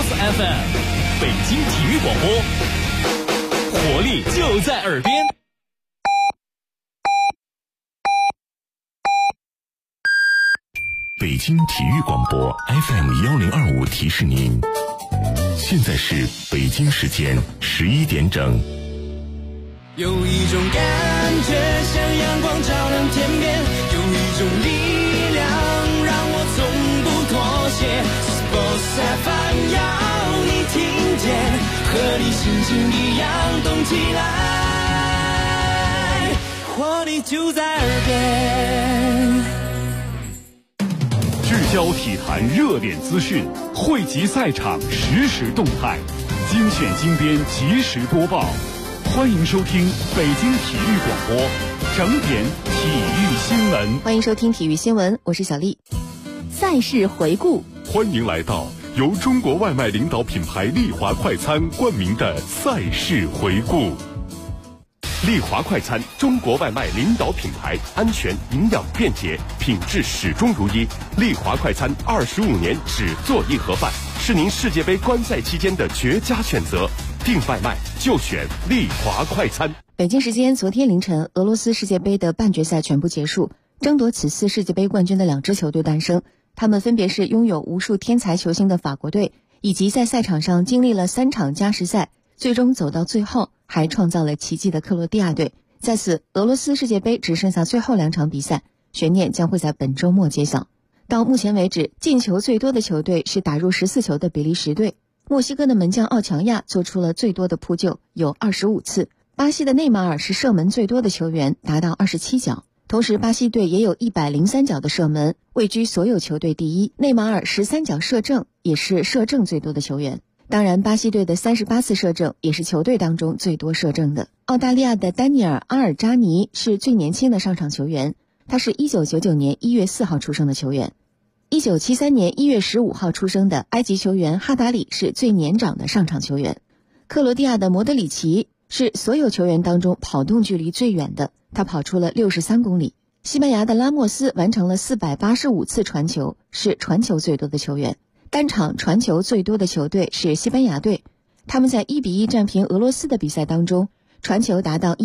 Plus FM， 北京体育广播，活力就在耳边。 北京体育广播 FM1025提示您，现在是北京时间11点整。 有一种感觉像阳光照亮天边，有一种力量让我从不妥协。Sports FM 要你听见，和你心情一样动起来，活力就在耳边。 聚焦体坛热点资讯，汇集赛场实时动态，精选精编及时播报。欢迎收听北京体育广播整点体育新闻。 欢迎收听体育新闻，我是小丽。赛事回顾， 欢迎来到由中国外卖领导品牌丽华快餐冠名的赛事回顾。丽华快餐，中国外卖领导品牌，安全、营养、便捷，品质始终如一。丽华快餐25年只做一盒饭，是您世界杯观赛期间的绝佳选择。订外卖就选丽华快餐。 北京时间昨天凌晨，俄罗斯世界杯的半决赛全部结束，争夺此次世界杯冠军的两支球队诞生，他们分别是拥有无数天才球星的法国队，以及在赛场上经历了3场加时赛，最终走到最后还创造了奇迹的克罗地亚队。在此，俄罗斯世界杯只剩下最后2场比赛，悬念将会在本周末揭晓。到目前为止，进球最多的球队是打入14球的比利时队，墨西哥的门将奥乔亚做出了最多的扑救，有25次。巴西的内马尔是射门最多的球员，达到27脚。同时，巴西队也有103脚的射门，位居所有球队第一。内马尔13脚射正，也是射正最多的球员。当然，巴西队的38次射正也是球队当中最多射正的。澳大利亚的丹尼尔·阿尔扎尼是最年轻的上场球员，他是1999年1月4号出生的球员。1973年1月15号出生的埃及球员哈达里是最年长的上场球员。克罗地亚的摩德里奇是所有球员当中跑动距离最远的，他跑出了63公里。西班牙的拉莫斯完成了485次传球，是传球最多的球员。单场传球最多的球队是西班牙队，他们在1-1战平俄罗斯的比赛当中，传球达到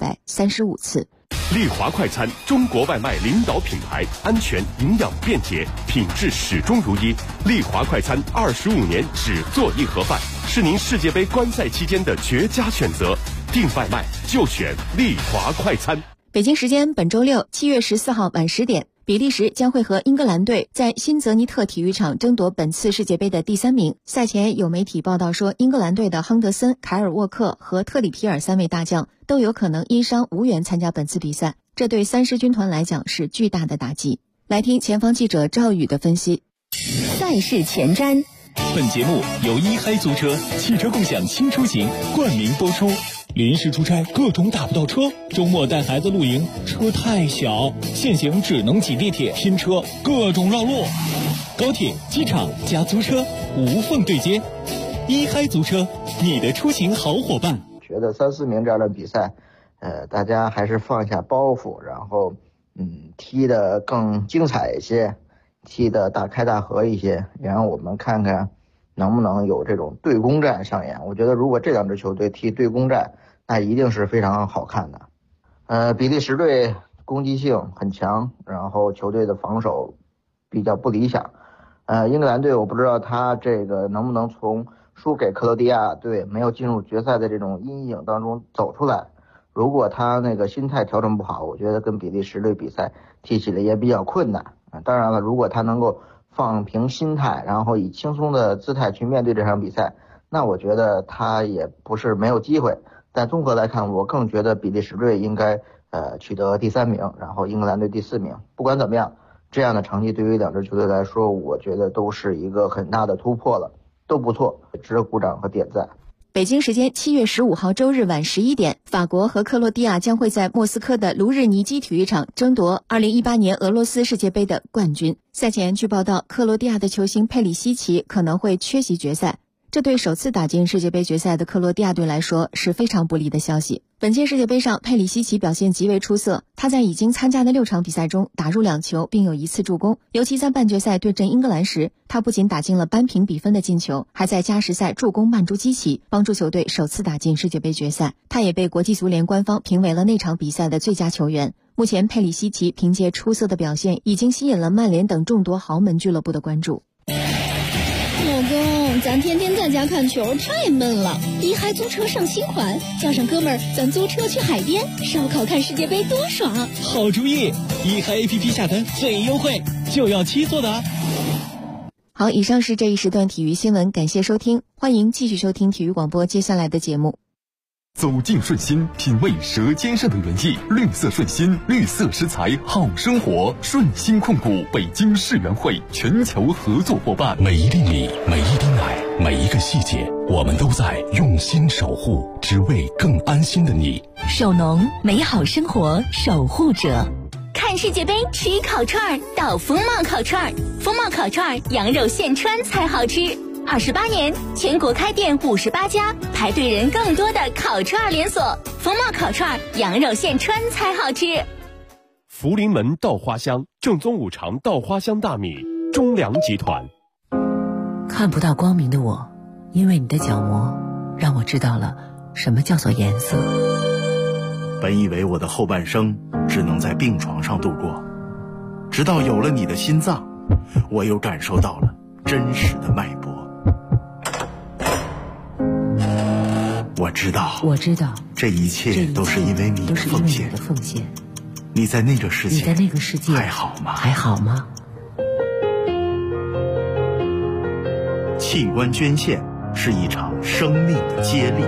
1235次。 丽华快餐，中国外卖领导品牌，安全、营养、便捷，品质始终如一。丽华快餐25年只做一盒饭，是您世界杯观赛期间的绝佳选择。订外卖就选丽华快餐。 北京时间本周六7月14号晚10点，比利时将会和英格兰队在新泽尼特体育场争夺本次世界杯的第3名。赛前有媒体报道说，英格兰队的亨德森、凯尔沃克和特里皮尔3位大将都有可能因伤无缘参加本次比赛，这对三狮军团来讲是巨大的打击。来听前方记者赵宇的分析。 赛事前瞻， 本节目由一嗨租车汽车共享轻出行冠名播出。临时出差各种打不到车，周末带孩子露营车太小，现行只能挤地铁拼车，各种绕路。高铁、机场加租车无缝对接，一嗨租车，你的出行好伙伴。 觉得3、4名这样的比赛，大家还是放下包袱，然后踢得更精彩一些，踢得大开大合一些，然后我们看看能不能有这种对攻战上演。我觉得如果这2支球队踢对攻战，那一定是非常好看的。比利时队攻击性很强，然后球队的防守比较不理想。英格兰队我不知道他这个能不能从输给克罗地亚队没有进入决赛的这种阴影当中走出来。如果他那个心态调整不好，我觉得跟比利时队比赛踢起来也比较困难。当然了，如果他能够放平心态，然后以轻松的姿态去面对这场比赛，那我觉得他也不是没有机会。但综合来看，我更觉得比利时队应该取得第3名，然后英格兰队第4名。不管怎么样，这样的成绩对于2支球队来说，我觉得都是一个很大的突破了，都不错，值得鼓掌和点赞。 北京时间7月15号周日晚11点，法国和克罗地亚将会在莫斯科的卢日尼基体育场争夺2018年俄罗斯世界杯的冠军。赛前据报道，克罗地亚的球星佩里西奇可能会缺席决赛。 这对首次打进世界杯决赛的克罗地亚队来说是非常不利的消息。本届世界杯上，佩里西奇表现极为出色，他在已经参加的6场比赛中打入2球，并有1次助攻。尤其在半决赛对阵英格兰时，他不仅打进了扳平比分的进球，还在加时赛助攻曼朱基奇，帮助球队首次打进世界杯决赛。他也被国际足联官方评为了那场比赛的最佳球员。目前，佩里西奇凭借出色的表现，已经吸引了曼联等众多豪门俱乐部的关注。 老公，咱天天在家看球太闷了，一嗨租车上新款，叫上哥们儿，咱租车去海边烧烤看世界杯多爽！ 好主意，一嗨 APP 下单最优惠，就要7做的啊！ 好，以上是这一时段体育新闻，感谢收听，欢迎继续收听体育广播接下来的节目。 走进顺心，品味舌尖上的原意，绿色顺心，绿色食材好生活。顺心控股北京世园会全球合作伙伴。 每一粒米，每一滴奶，每一个细节，我们都在用心守护，只为更安心的你。 手农，美好生活守护者。看世界杯吃烤串到风貌烤串，风貌烤串羊肉现穿才好吃。28年，全国开店58家，排队人更多的烤串连锁。风貌烤串，羊肉现穿才好吃。 福临门稻花香，正宗五常稻花香大米，中粮集团。 看不到光明的我，因为你的角膜，让我知道了什么叫做颜色。 本以为我的后半生只能在病床上度过，直到有了你的心脏，我又感受到了真实的脉搏。我知道，这一切都是因为你的奉献。你在那个世界还好吗？器官捐献是一场生命的接力。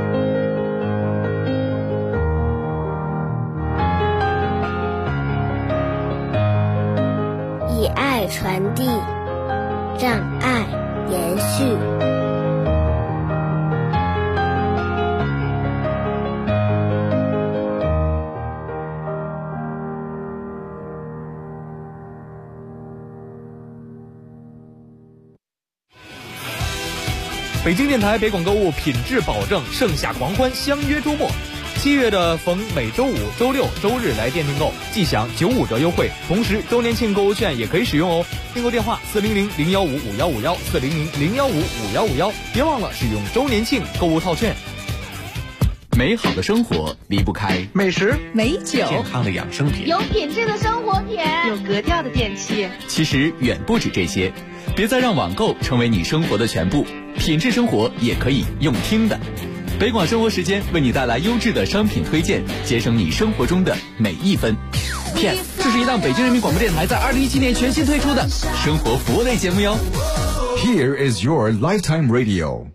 以爱传递，让爱延续。 北京电台北广购物品质保证，盛夏狂欢，相约周末。7月的逢每周五、周六、周日来店订购，即享95折优惠，同时周年庆购物券也可以使用哦。订购电话400-015-5151，400-015-5151，别忘了使用周年庆购物套券。 美好的生活离不开美食、 美酒、 健康的养生品、 有品质的生活品、 有格调的电器。 其实远不止这些，别再让网购成为你生活的全部，品质生活也可以用听的。北广生活时间为你带来优质的商品推荐，节省你生活中的每一分。PS， 这是一档北京人民广播电台在2017年全新推出的生活服务类节目哟。 Here is your lifetime radio。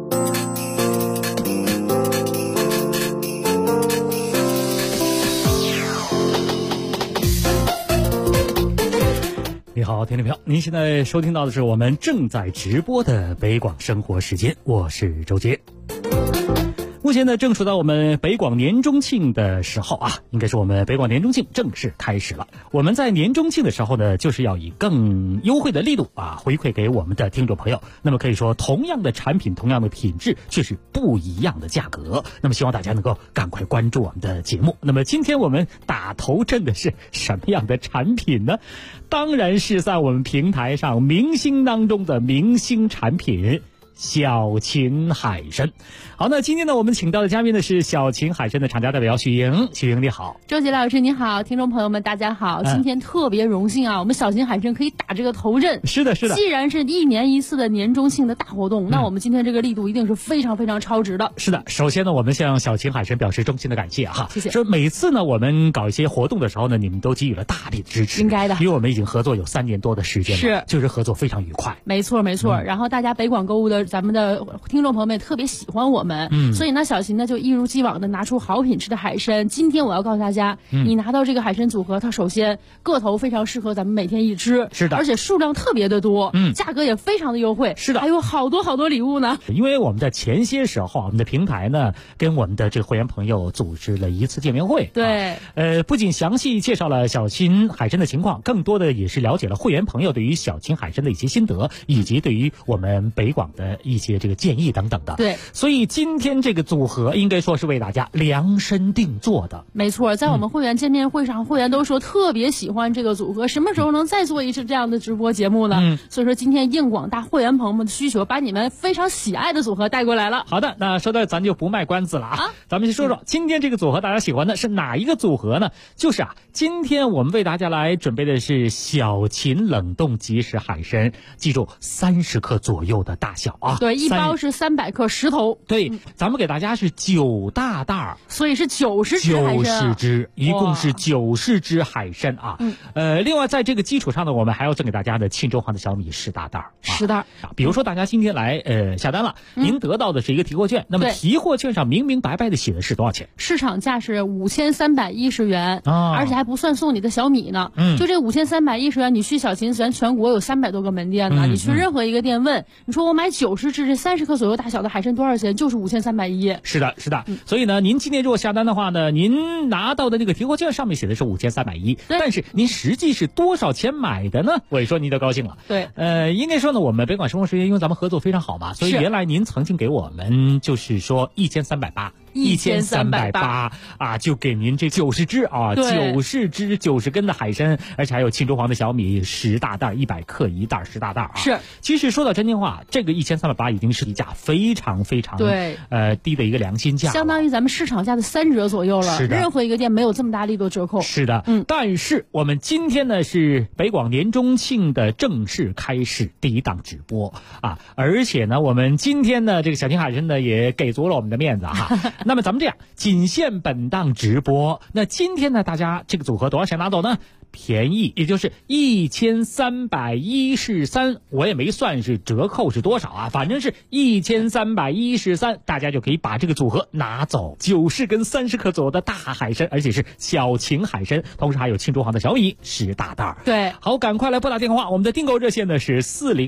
你好，听众朋友，您现在收听到的是我们正在直播的北广生活时间，我是周杰。目前呢，正处到我们北广年中庆的时候啊，应该是我们北广年中庆正式开始了。我们在年中庆的时候呢，就是要以更优惠的力度啊，回馈给我们的听众朋友。那么可以说，同样的产品，同样的品质，却是不一样的价格。那么希望大家能够赶快关注我们的节目。那么今天我们打头阵的是什么样的产品呢？当然是在我们平台上明星当中的明星产品。小秦海参。好，那今天呢，我们请到的嘉宾呢是小秦海参的厂家代表许莹。许莹你好。 周杰老师你好，听众朋友们大家好，今天特别荣幸啊，我们小秦海参可以打这个头阵。 是的是的， 既然是1年1次的年中庆的大活动，那我们今天这个力度一定是非常非常超值的。 是的，首先呢，我们向小秦海参表示衷心的感谢哈， 谢谢。 说每次呢我们搞一些活动的时候呢，你们都给予了大力的支持， 应该的， 因为我们已经合作有3年多的时间了， 是， 就是合作非常愉快。 没错没错，然后大家北广购物的咱们的听众朋友们也特别喜欢我们，所以呢小秦呢就一如既往的拿出好品质的海参。今天我要告诉大家，你拿到这个海参组合，它首先个头非常适合咱们每天一吃， 是的， 而且数量特别的多，价格也非常的优惠， 是的， 还有好多好多礼物呢。 因为我们的前些时候，我们的平台呢跟我们的这个会员朋友组织了一次见面会， 对， 不仅详细介绍了小秦海参的情况，更多的也是了解了会员朋友对于小秦海参的一些心得，以及对于我们北广的一些这个建议等等的。 对， 所以今天这个组合应该说是为大家量身定做的。 没错，在我们会员见面会上，会员都说特别喜欢这个组合，什么时候能再做一次这样的直播节目呢？所以说今天应广大会员朋友们的需求，把你们非常喜爱的组合带过来了。 好的，那说到咱就不卖关子了啊，咱们先说说今天这个组合大家喜欢的是哪一个组合呢？就是今天我们为大家来准备的是小秦冷冻即食海参，记住30克左右的大小啊。 对，一包是300克10头。 对，咱们给大家是9大袋， 所以是90只海参。90 只，一共是90只海参啊。另外在这个基础上呢，我们还要赠给大家的沁州黄的小米10大袋。 10袋。 比如说大家今天来下单了，您得到的是一个提货券，那么提货券上明明白白的写的是多少钱？ 市场价是5310元，而且还不算送你的小米呢。就这5310元，你去小秦全国有300多个门店呢，你去任何一个店问，你说我买90只这30克左右大小的海参多少钱？就是5310。 是的，是的。所以呢，您今天如果下单的话呢，您拿到的那个提货券上面写的是5310，但是您实际是多少钱买的呢？我一说您就高兴了。 对， 应该说呢，我们北广生活时间因为咱们合作非常好嘛，所以原来您曾经给我们就是说1380啊，就给您这90只啊，90只90根的海参，而且还有沁州黄的小米10大袋，100克一袋10大袋啊。 是， 其实说到真心话，这个1380已经是一价非常非常低的一个良心价， 相当于咱们市场价的3折左右了。 是的， 任何一个店没有这么大力度折扣。 是的，但是我们今天呢是北广年中庆的正式开始第一档直播啊，而且呢我们今天呢这个小秦海参呢也给足了我们的面子哈。那么咱们这样，仅限本档直播。那今天呢大家这个组合多少钱拿走呢？便宜，也就是1313，我也没算是折扣是多少啊，反正是1313，大家就可以把这个组合拿走，90根30克左右的大海参，而且是小秦海参，同时还有沁州黄的小米10大袋。 对， 好，赶快来拨打电话，我们的订购热线呢是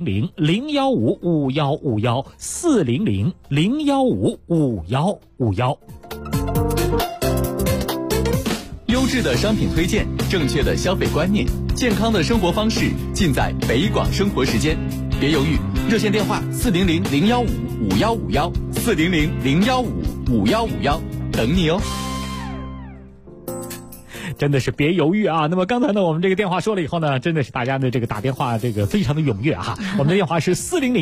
400-015-5151，400-015-5151。 优质的商品推荐，正确的消费观念，健康的生活方式，尽在北广生活时间。别犹豫，热线电话400-015-5151，400-015-5151，等你哦。 真的是别犹豫啊！那么刚才呢，我们这个电话说了以后呢，真的是大家的这个打电话这个非常的踊跃哈。我们的电话是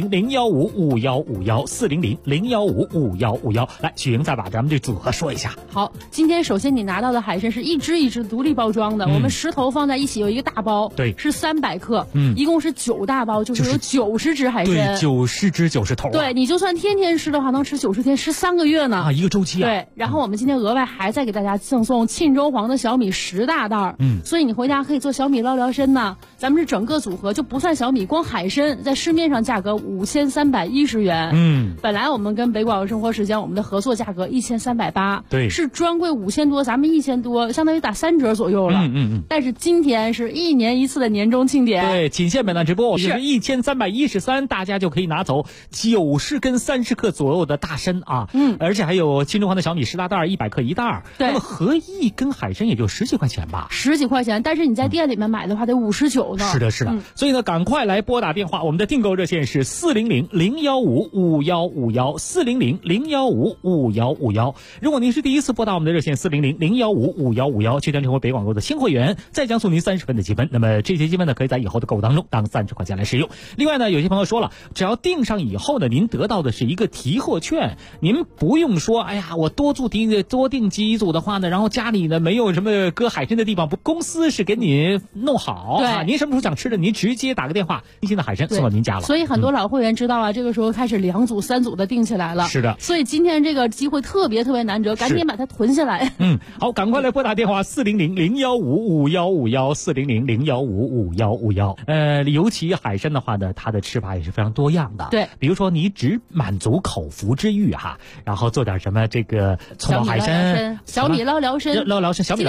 400-015-5151，400-015-5151。来，许莹再把咱们这组合说一下。 好，今天首先你拿到的海参是一只一只独立包装的，我们10头放在一起有一个大包， 对， 是300克，一共是9大包，就是有90只海参， 对，90只90头。 对，你就算天天吃的话，能吃90天，吃3个月呢。 一个周期啊。 对，然后我们今天额外还再给大家赠送沁州黄的小米10大袋，所以你回家可以做小米捞聊参呢。咱们是整个组合就不算小米，光海参在市面上价格5310元，本来我们跟北广生活时间我们的合作价格1380， 对， 是专柜5000多，咱们1000多，相当于打3折左右了。但是今天是1年1次的年终庆典， 对，仅限本档直播，就是1313，大家就可以拿走90根30克左右的大参啊，而且还有沁州黄的小米10大袋，100克一袋，那么合一根海参也就10几块钱吧 ，10几块钱，但是你在店里面买的话得59呢。 是的，是的，所以呢，赶快来拨打电话，我们的订购热线是400-015-5151，400-015-5151。如果您是第一次拨打我们的热线400-015-5151，就将成为北广购的新会员，再将送您30分的积分。那么这些积分呢，可以在以后的购物当中当30块钱来使用。另外呢，有些朋友说了，只要订上以后呢，您得到的是一个提货券，您不用说，哎呀，我多订几组的话呢，然后家里呢没有什么搁海参的地方，公司是给你弄好， 对， 您什么时候想吃的，您直接打个电话，新鲜的海参送到您家了。 所以很多老会员知道啊，这个时候开始2组3组的订起来了。 是的， 所以今天这个机会特别难得，赶紧把它囤下来。 好，赶快来拨打电话400-015-5151，400-015-5151。尤其海参的话呢，它的吃法也是非常多样的。 对， 比如说你只满足口腹之欲哈，然后做点什么这个葱爆海参、 小米捞聊参、 小米捞参、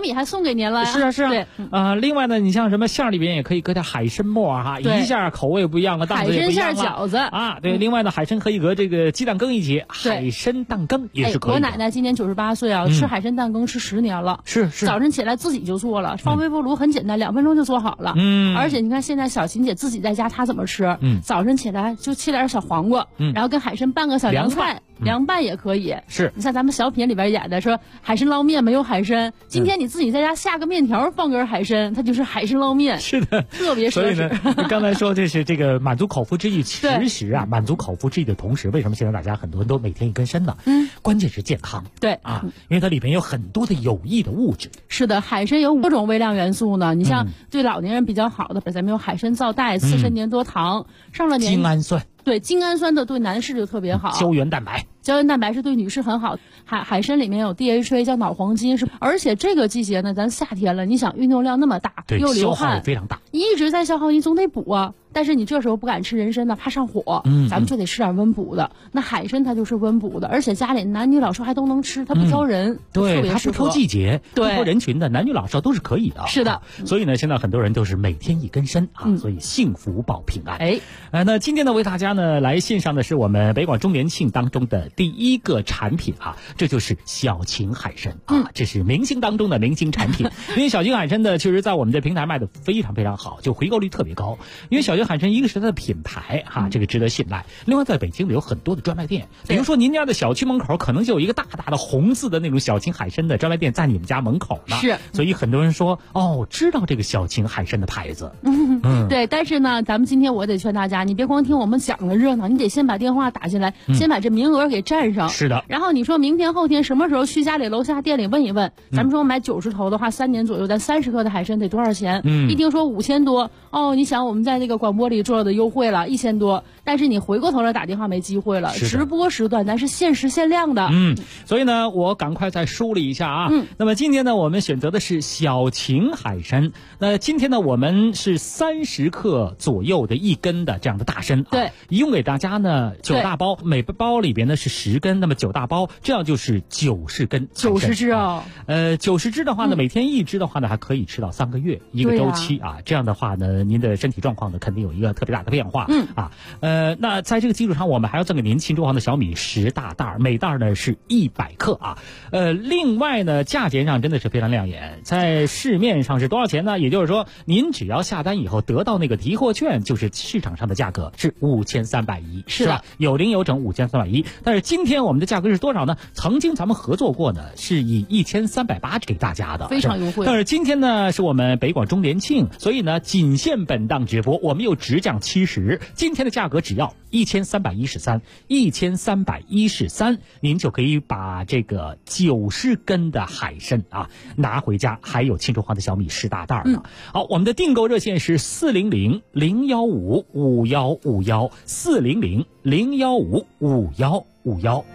米还送给您了呀。 是啊是啊。 对， 另外呢，你像什么馅儿里边也可以搁点海参末哈，一下口味不一样了，档次也不一样了。 海参馅饺子啊，对。另外呢，海参可以搁这个鸡蛋羹一起，海参蛋羹也是可以的。 我奶奶今年98岁啊，吃海参蛋羹吃10年了。 是。 早晨起来自己就做了，放微波炉很简单，2分钟就做好了。而且你看现在小琴姐自己在家，她怎么吃？早晨起来就切点小黄瓜，然后跟海参拌个小凉菜。凉拌也可以， 是你像咱们小品里边演的说海参捞面没有海参，今天你自己在家下个面条放根海参，它就是海参捞面。 是的， 特别奢侈。 所以呢，你刚才说这是这个满足口腹之欲，其实啊，满足口腹之欲的同时，为什么现在大家很多人都每天一根参呢？关键是健康。 对啊，因为它里面有很多的有益的物质。 是的，海参有5种微量元素呢。你像对老年人比较好的，咱们有海参皂苷、刺参粘多糖，上了年精氨酸。 对，精氨酸的对男士就特别好。 胶原蛋白。 胶原蛋白是对女士很好，海参里面有 DHA 叫脑黄金，而且这个季节呢，咱夏天了，你想运动量那么大，又流汗， 消耗非常大， 你一直在消耗，你总得补啊。但是你这时候不敢吃人参呢，怕上火，咱们就得吃点温补的。那海参它就是温补的，而且家里男女老少还都能吃，它不挑人， 对，它不挑季节， 对， 不挑人群的，男女老少都是可以的。 是的， 所以呢，现在很多人都是每天一根参啊，所以幸福保平安。那今天呢，为大家呢来献上的是我们北广周年庆当中的第一个产品啊，这就是小秦海参啊，这是明星当中的明星产品。因为小秦海参呢，确实在我们的平台卖的非常非常好，就回购率特别高。因为小秦海参一个是它的品牌哈，这个值得信赖。另外，在北京有很多的专卖店，比如说您家的小区门口可能就有一个大大的红字的那种小秦海参的专卖店在你们家门口呢。 是， 所以很多人说知道这个小秦海参的牌子。 对，但是呢，咱们今天我得劝大家，你别光听我们讲的热闹，你得先把电话打进来，先把这名额给占上。 是的。 然后你说明天后天什么时候去家里楼下店里问一问，咱们说买90头的话，3年左右，咱30克的海参得多少钱？一听说5000多，你想我们在这个广播里做的优惠了1000多，但是你回过头来打电话没机会了。直播时段咱是限时限量的。 所以呢，我赶快再梳理一下啊。那么今天呢，我们选择的是小秦海参。那今天呢，我们是30克左右的1根的这样的大参。 对， 一共给大家呢9大包，每包里边呢是10根，那么9大包，这样就是90根。 90只啊 ，90只的话呢，每天1只的话呢，还可以吃到3个月一个周期啊。这样的话呢，您的身体状况呢，肯定有一个特别大的变化。那在这个基础上，我们还要赠给您秦州行的小米10大袋，每袋呢是100克啊。另外呢，价钱上真的是非常亮眼，在市面上是多少钱呢？也就是说，您只要下单以后得到那个提货券，就是市场上的价格是5310，是吧？有零有整5310。但是今天我们的价格是多少呢？曾经咱们合作过呢，是以1380给大家的， 非常优惠。 但是今天呢，是我们北广周年庆，所以呢，仅限本档直播，我们又直降70，今天的价格只要1313，您就可以把这个90根的海参啊拿回家，还有秦州行的小米10大袋呢。好，我们的订购热线是400-015-5151，400-015-5151。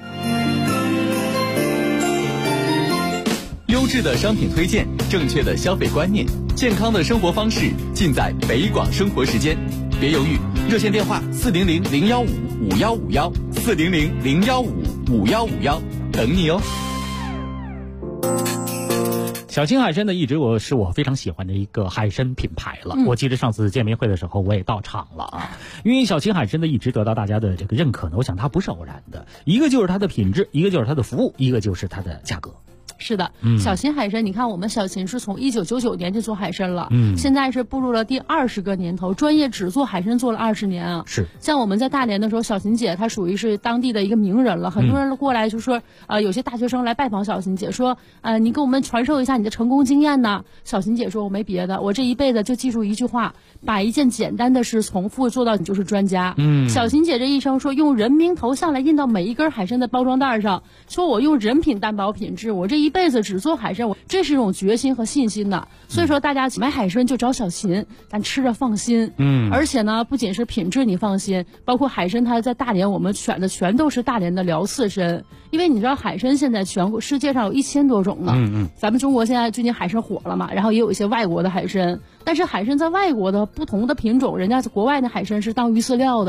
优质的商品推荐，正确的消费观念，健康的生活方式，尽在北广生活时间。别犹豫，热线电话400-015-5151，400-015-5151，等你哦。 小秦海参呢，一直是我非常喜欢的一个海参品牌了。我记得上次见面会的时候，我也到场了啊。因为小秦海参呢，一直得到大家的这个认可呢，我想它不是偶然的，一个就是它的品质，一个就是它的服务，一个就是它的价格。 是的，小秦海参，你看我们小秦是从1999年就做海参了，现在是步入了第20个年头，专业只做海参做了20年啊。 是， 像我们在大连的时候，小秦姐她属于是当地的一个名人了，很多人过来就说，有些大学生来拜访小秦姐，说，你给我们传授一下你的成功经验呢。小秦姐说，我没别的，我这一辈子就记住一句话，把一件简单的事重复做到你就是专家。小秦姐这一生说，用人名头像来印到每一根海参的包装袋上，说我用人品担保品质，我这一辈子只做海参，这是一种决心和信心的。所以说大家买海参就找小秦，咱吃着放心。而且呢，不仅是品质你放心，包括海参它在大连我们选的全都是大连的辽刺参，因为你知道海参现在全国世界上有1000多种呢。咱们中国现在最近海参火了嘛，然后也有一些外国的海参，但是海参在外国的不同的品种，人家国外的海参是当鱼饲料的。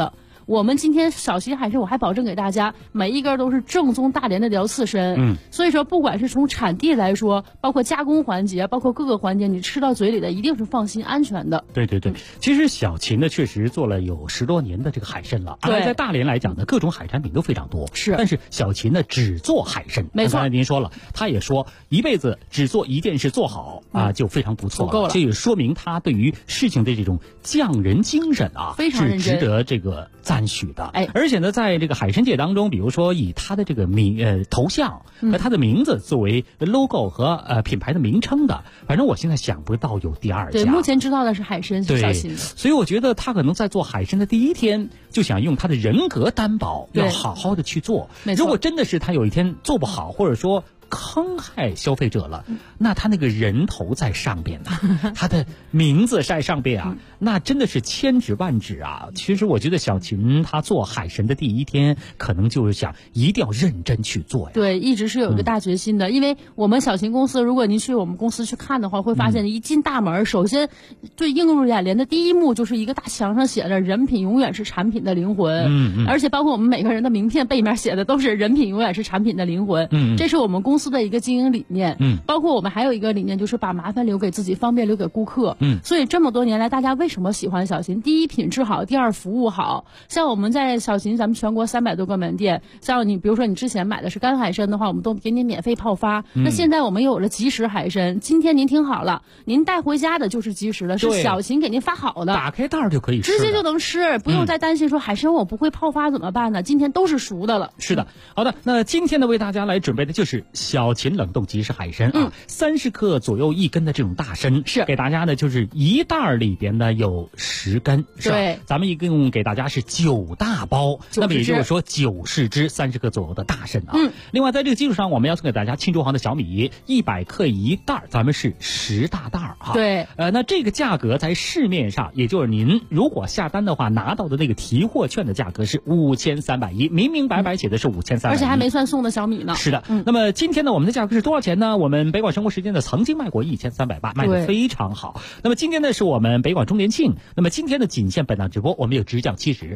我们今天小旗海参，我还保证给大家每一根都是正宗大连的辽刺参。所以说不管是从产地来说，包括加工环节，包括各个环节，你吃到嘴里的一定是放心安全的。 对，其实小秦呢确实做了有10多年的这个海参了，而在大连来讲呢，各种海产品都非常多。 是， 但是小秦呢只做海参。 没错， 刚才您说了，他也说一辈子只做一件事做好就非常不错了，这也说明他对于事情的这种匠人精神非常认真， 是值得这个赞许的。而且呢，在这个海参界当中，比如说以他的这个头像和他的名字作为 logo 和品牌的名称的，反正我现在想不到有第二家。 对，目前知道的是海参是小秦的， 所以我觉得他可能在做海参的第一天就想用他的人格担保，要好好的去做。如果真的是他有一天做不好，或者说坑害消费者了，那他那个人头在上边他的名字在上边那真的是千指万指其实我觉得小秦他做海参的第一天，可能就是想一定要认真去做呀。 对，一直是有一个大决心的。因为我们小秦公司，如果您去我们公司去看的话，会发现一进大门，首先最映入眼帘的第一幕就是一个大墙上写着“人品永远是产品的灵魂”。而且包括我们每个人的名片背面写的都是“人品永远是产品的灵魂”。这是我们公司的一个经营理念。包括我们还有一个理念，就是把麻烦留给自己，方便留给顾客。所以这么多年来，大家为什么喜欢小秦？第一，品质好；第二，服务好。像我们在小秦，咱们全国300多个门店，像你比如说你之前买的是干海参的话，我们都给你免费泡发。那现在我们有了即食海参，今天您听好了，您带回家的就是即食的，是小秦给您发好的， 打开袋就可以吃， 直接就能吃，不用再担心说海参我不会泡发怎么办呢？今天都是熟的了。 是的，好的，那今天呢为大家来准备的就是小秦冷冻即食海参30克左右1根的这种大参， 是给大家呢就是一袋里边呢有10根，是吧？ 对， 咱们一共给大家是9大包，那么也就是说90只30克左右的大参另外在这个基础上，我们要送给大家庆祝行的小米100克一袋，咱们是10大袋对， 那这个价格在市面上，也就是您如果下单的话拿到的那个提货券的价格是5310，明明白白写的是5310， 而且还没算送的小米呢。 是的，那么今天呢，我们的价格是多少钱呢？我们北广生活时间呢曾经卖过1380，卖得非常好。那么今天呢是我们北广周年庆，那么今天的仅限本档直播，我们有直降70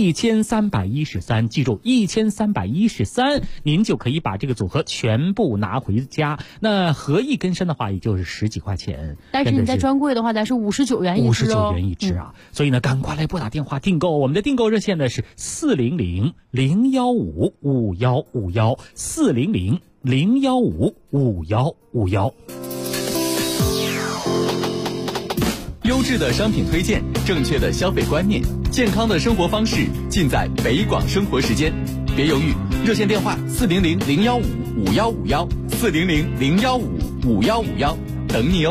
1313，记住1313，您就可以把这个组合全部拿回家。那合一根参的话，也就是10几块钱， 但是你在专柜的话，咱是59元一只 59元一只所以呢，赶快来拨打电话订购，我们的订购热线呢是400-015-5151，400-015-5151。 优质的商品推荐，正确的消费观念，健康的生活方式，尽在北广生活时间。别犹豫，热线电话400-015-5151，400-015-5151，等你哦。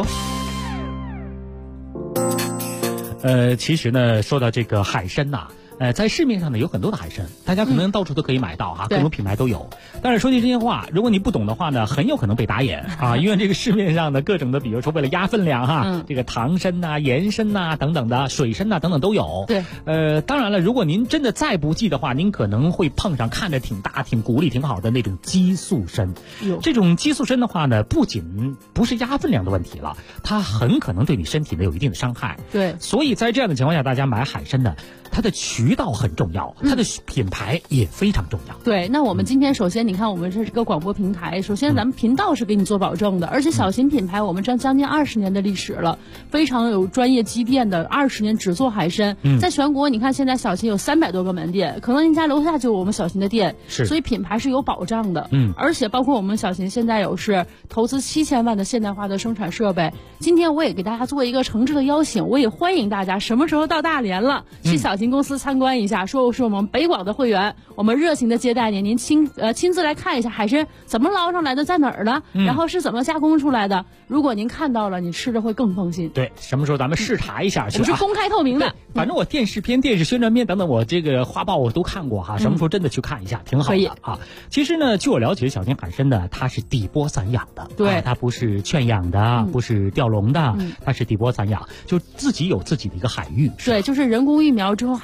其实呢，说到这个海参在市面上呢有很多的海参，大家可能到处都可以买到各种品牌都有。但是说句真心话，如果你不懂的话呢，很有可能被打眼因为这个市面上的各种的，比如说为了压分量这个糖参盐参等等的，水参等等都有。 对， 当然了，如果您真的再不济的话，您可能会碰上看着挺大、挺骨力挺好的那种激素参。这种激素参的话呢，不仅不是压分量的问题了，它很可能对你身体呢有一定的伤害。 对， 所以在这样的情况下，大家买海参呢，它的渠道很重要，它的品牌也非常重要。 对，那我们今天首先你看，我们这是个广播平台，首先咱们频道是给你做保证的，而且小秦品牌我们将近20年的历史了，非常有专业积淀的，20年只做海参。在全国你看现在小秦有300多个门店，可能您家楼下就有我们小秦的店，所以品牌是有保障的。而且包括我们小秦现在有是投资7000万的现代化的生产设备。今天我也给大家做一个诚挚的邀请，我也欢迎大家什么时候到大连了，去小秦公司参观一下，说是我们北广的会员，我们热情的接待您，您亲自来看一下海参怎么捞上来的，在哪儿呢？然后是怎么加工出来的。如果您看到了，你吃着会更放心。 对，什么时候咱们视察一下去？ 我们是公开透明的。 反正我电视片、电视宣传片等等，我这个画报我都看过什么时候真的去看一下，挺好的其实呢，据我了解，小秦海参呢，它是底波散养的， 对， 它不是圈养的，不是钓笼的，它是底波散养，就自己有自己的一个海域。 对，就是人工育苗之后，海参在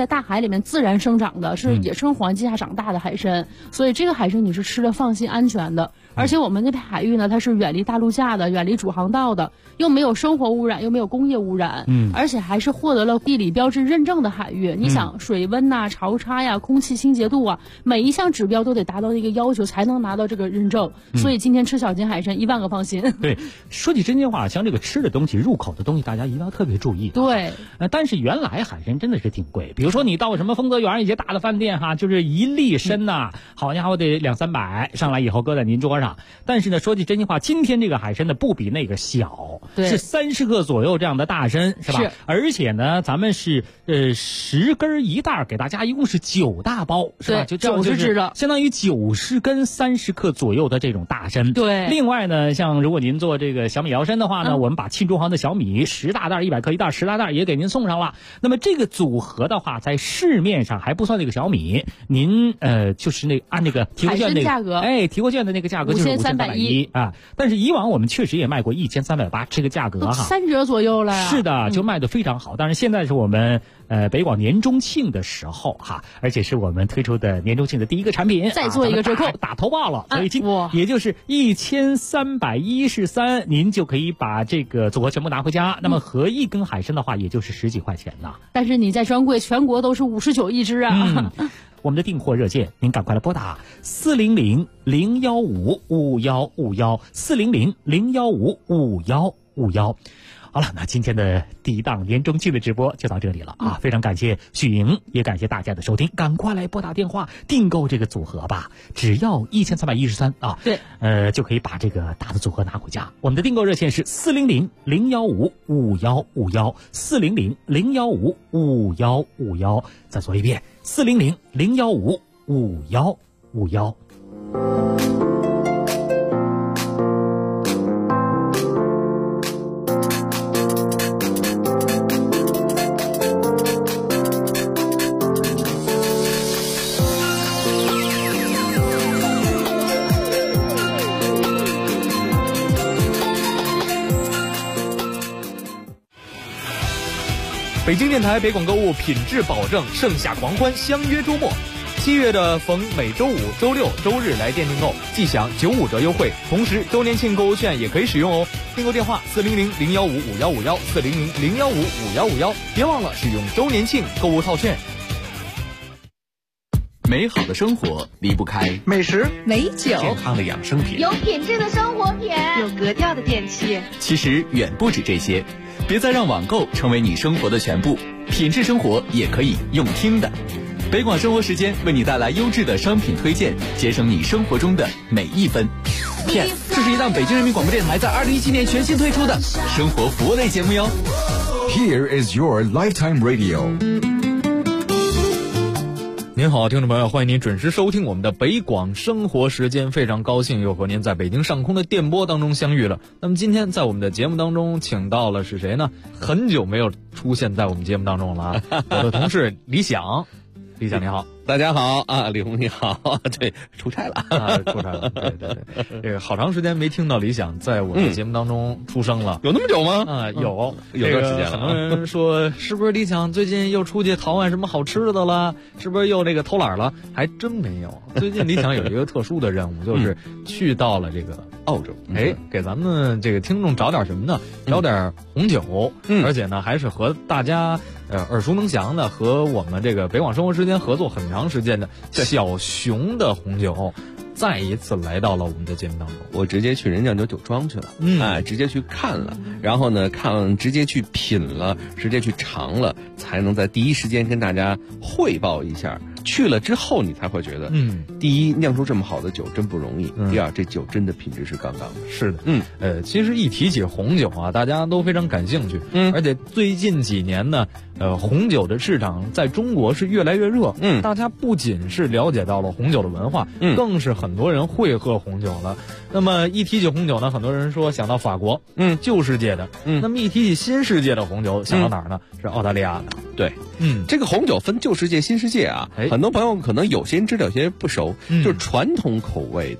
大海里面自然生长的，是野生环境下长大的海参，所以这个海参你是吃的放心安全的。而且我们那片海域呢，它是远离大陆架的，远离主航道的，又没有生活污染，又没有工业污染，而且还是获得了地理标志认证的海域。你想水温呐、潮差呀、空气清洁度啊，每一项指标都得达到一个要求才能拿到这个认证。所以今天吃小金海参1万个放心。 对，说起真心话，像这个吃的东西、入口的东西，大家一定要特别注意。 对， 但是原来海参真的是挺贵，比如说你到什么丰泽园一些大的饭店哈，就是1粒参呐，好家伙得200-300，上来以后搁在您桌上。但是呢，说句真心话，今天这个海参呢不比那个小，是30克左右这样的大参，是吧？而且呢，咱们是10根1袋，给大家一共是9大包，是吧？就 90只的， 相当于90根30克左右的这种大参。 对。 另外呢，像如果您做这个小米摇参的话呢，我们把庆中行的小米10大袋100克1袋10大袋也给您送上了。那么这个组合的话，在市面上还不算那个小米，您就是按那个提货券那个价格， 提货券的那个价格就是5310啊。但是以往我们确实也卖过1380这个价格哈 ，3折左右了呀。 是的，就卖得非常好。但是现在是我们北广年中庆的时候哈，而且是我们推出的年中庆的第一个产品， 再做一个折扣， 打头报了，所以也就是1313，您就可以把这个组合全部拿回家。那么合一根海参的话，也就是10几块钱呐。 但是你在专柜全国都是59一只啊。 我们的订货热线，您赶快来拨打400-015-5151，400-015-5151。好了，那今天的第一档年中庆的直播就到这里了啊！非常感谢许莹，也感谢大家的收听，赶快来拨打电话订购这个组合吧，只要1313啊！ 对， 就可以把这个大的组合拿回家。我们的订购热线是400-015-5151，400-015-5151。再说一遍，400-015-5151。 北京电台北广购物品质保证，盛夏狂欢，相约周末。7月的逢每周五、周六、周日来店订购，即享95折优惠，同时周年庆购物券也可以使用哦。订购电话400-015-5151，400-015-5151，别忘了使用周年庆购物套券。 美好的生活离不开美食、 美酒、 健康的养生品、 有品质的生活品、 有格调的电器。 其实远不止这些，别再让网购成为你生活的全部，品质生活也可以用听的。北广生活时间为你带来优质的商品推荐，节省你生活中的每一分。片，这是一档北京人民广播电台在2017年全新推出的生活服务类节目哟。 Here is your lifetime radio。 您好，听众朋友，欢迎您准时收听我们的北广生活时间，非常高兴又和您在北京上空的电波当中相遇了。那么今天在我们的节目当中请到了是谁呢？很久没有出现在我们节目当中了我的同事李想。李想你好。 大家好啊，李红你好，对，出差了出差了，对，这个好长时间没听到李想在我的节目当中出声了， 有那么久吗？ 有段时间了。 很多人说是不是李想最近又出去淘换什么好吃的了？是不是又这个偷懒了？还真没有。最近李想有一个特殊的任务，就是去到了这个澳洲，给咱们这个听众找点什么呢？找点红酒，而且呢还是和大家耳熟能详的，和我们这个北广生活时间合作很长时间的小熊的红酒，再一次来到了我们的节目当中。 我直接去人酿酒酒庄去了，直接去看了，然后呢直接去品了，直接去尝了，才能在第一时间跟大家汇报一下。去了之后你才会觉得，第一，酿出这么好的酒真不容易，第二，这酒真的品质是杠杠的。 是的，其实一提起红酒啊，大家都非常感兴趣，而且最近几年呢，红酒的市场在中国是越来越热，大家不仅是了解到了红酒的文化，更是很多人会喝红酒了。那么一提起红酒呢，很多人说想到法国，旧世界的，那么一提起新世界的红酒，想到哪儿呢？是澳大利亚的。 对，这个红酒分旧世界、新世界啊，很多朋友可能有些人知道，有些人不熟，就是传统口味的。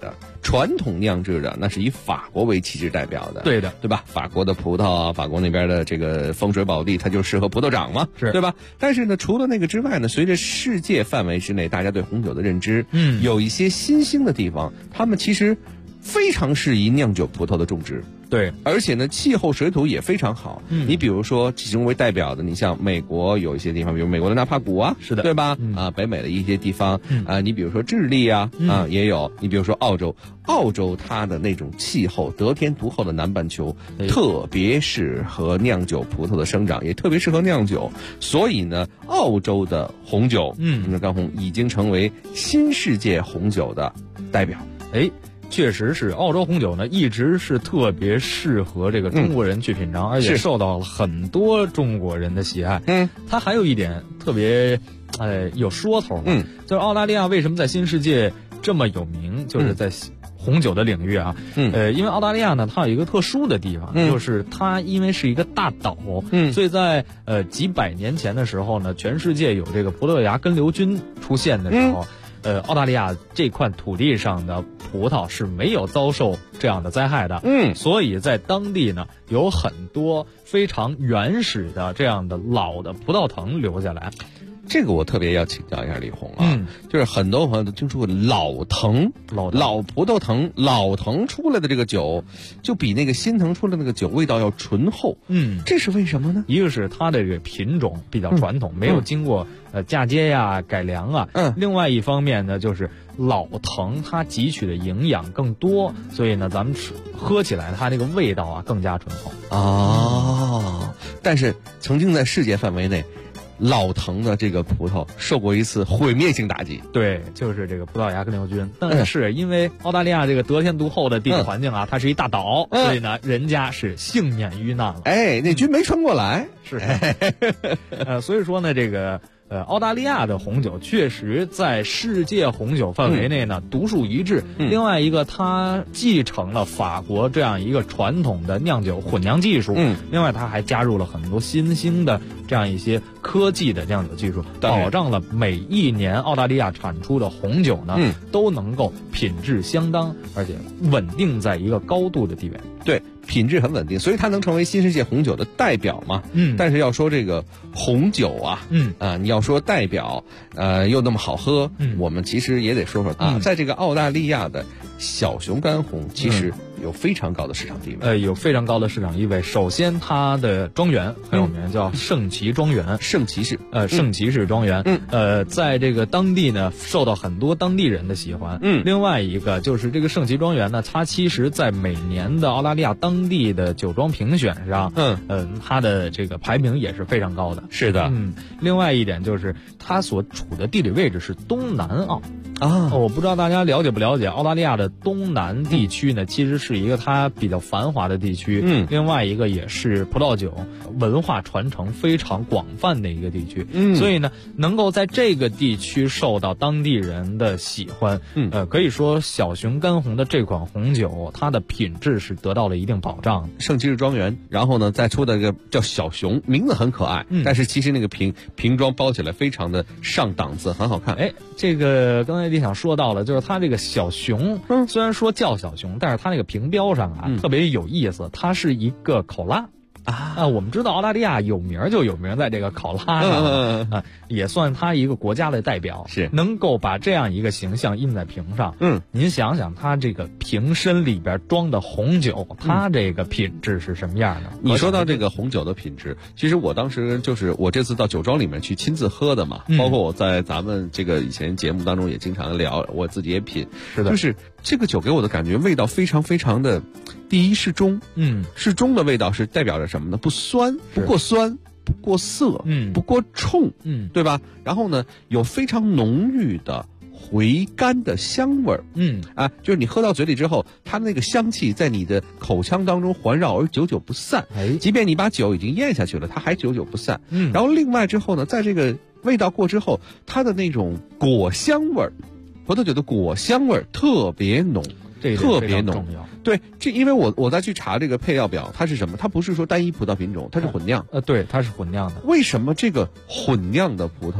传统酿制的那是以法国为旗帜代表的， 对的， 对吧？法国的葡萄啊，法国那边的这个风水宝地，它就适合葡萄长嘛， 是对吧？但是呢，除了那个之外呢，随着世界范围之内大家对红酒的认知，有一些新兴的地方，他们其实非常适宜酿酒葡萄的种植。 对， 而且呢，气候水土也非常好。你比如说，其中为代表的，你像美国有一些地方，比如美国的纳帕谷啊， 是的， 对吧？北美的一些地方，你比如说智利啊，也有。你比如说澳洲它的那种气候得天独厚的南半球，特别适合酿酒葡萄的生长，也特别适合酿酒。所以呢，澳洲的红酒，干红已经成为新世界红酒的代表。 确实是，澳洲红酒呢一直是特别适合这个中国人去品尝，而且受到了很多中国人的喜爱。它还有一点特别，有说头。就是澳大利亚为什么在新世界这么有名，就是在红酒的领域啊。因为澳大利亚呢，它有一个特殊的地方，就是它因为是一个大岛，所以在几百年前的时候呢，全世界有这个葡萄牙根瘤菌出现的时候。澳大利亚这块土地上的葡萄是没有遭受这样的灾害的，所以在当地呢有很多非常原始的这样的老的葡萄藤留下来。 这个我特别要请教一下李红啊，就是很多朋友都听说过老葡萄藤，老藤出来的这个酒，就比那个新藤出来的那个酒味道要醇厚。这是为什么呢？ 一个是它的这个品种比较传统，没有经过嫁接呀、改良啊。另外一方面呢，就是老藤它汲取的营养更多，所以呢，咱们喝起来它这个味道啊更加醇厚。 但是曾经在世界范围内，老藤的这个葡萄受过一次毁灭性打击， 对，就是这个葡萄牙根瘤菌。但是因为澳大利亚这个得天独厚的地理环境啊，它是一大岛，所以呢，人家是幸免于难了。 那菌没传过来， 是。所以说呢，这个澳大利亚的红酒确实在世界红酒范围内呢独树一帜。另外一个，它继承了法国这样一个传统的酿酒混酿技术。另外，它还加入了很多新兴的这样一些科技的酿酒技术，保障了每一年澳大利亚产出的红酒呢都能够品质相当，而且稳定在一个高度的地位。 对，品质很稳定，所以它能成为新世界红酒的代表嘛。但是要说这个红酒啊，你要说代表，又那么好喝，我们其实也得说说啊，在这个澳大利亚的小熊干红，其实有非常高的市场地位。 有非常高的市场地位。首先，它的庄园很有名，叫圣奇庄园， 圣骑士庄园。在这个当地呢，受到很多当地人的喜欢。另外一个就是这个圣奇庄园呢，它其实在每年的澳大利亚当地的酒庄评选上，它的这个排名也是非常高的。 是的。 另外一点就是它所处的地理位置是东南澳啊。我不知道大家了解不了解，澳大利亚的东南地区呢，其实是一个它比较繁华的地区。另外一个也是葡萄酒文化传承非常广泛的一个地区。所以呢，能够在这个地区受到当地人的喜欢，可以说小熊干红的这款红酒，它的品质是得到了一定保障。 圣骑士庄园，然后呢再出的一个叫小熊，名字很可爱，但是其实那个瓶装包起来非常的上档次，很好看。 这个刚才你想说到了，就是它这个小熊，虽然说叫小熊，但是它那个瓶标上啊，特别有意思，它是一个考拉。我们知道澳大利亚有名就有名在这个考拉上，也算它一个国家的代表， 是能够把这样一个形象印在瓶上。您想想，它这个瓶身里边装的红酒，它这个品质是什么样的？ 你说到这个红酒的品质，其实我当时就是我这次到酒庄里面去亲自喝的嘛，包括我在咱们这个以前节目当中也经常聊，我自己也品， 是的， 就是这个酒给我的感觉味道非常非常的，第一适中，适中的味道是代表着什么呢？不酸，不过酸，不过涩，不过冲，对吧？然后呢，有非常浓郁的回甘的香味儿，就是你喝到嘴里之后，它那个香气在你的口腔当中环绕而久久不散。即便你把酒已经咽下去了，它还久久不散。然后另外之后呢，在这个味道过之后，它的那种果香味儿，葡萄酒的果香味儿特别浓，特别浓。对，这因为我再去查这个配料表，它是什么？它不是说单一葡萄品种，它是混酿。 对，它是混酿的。 为什么这个混酿的葡萄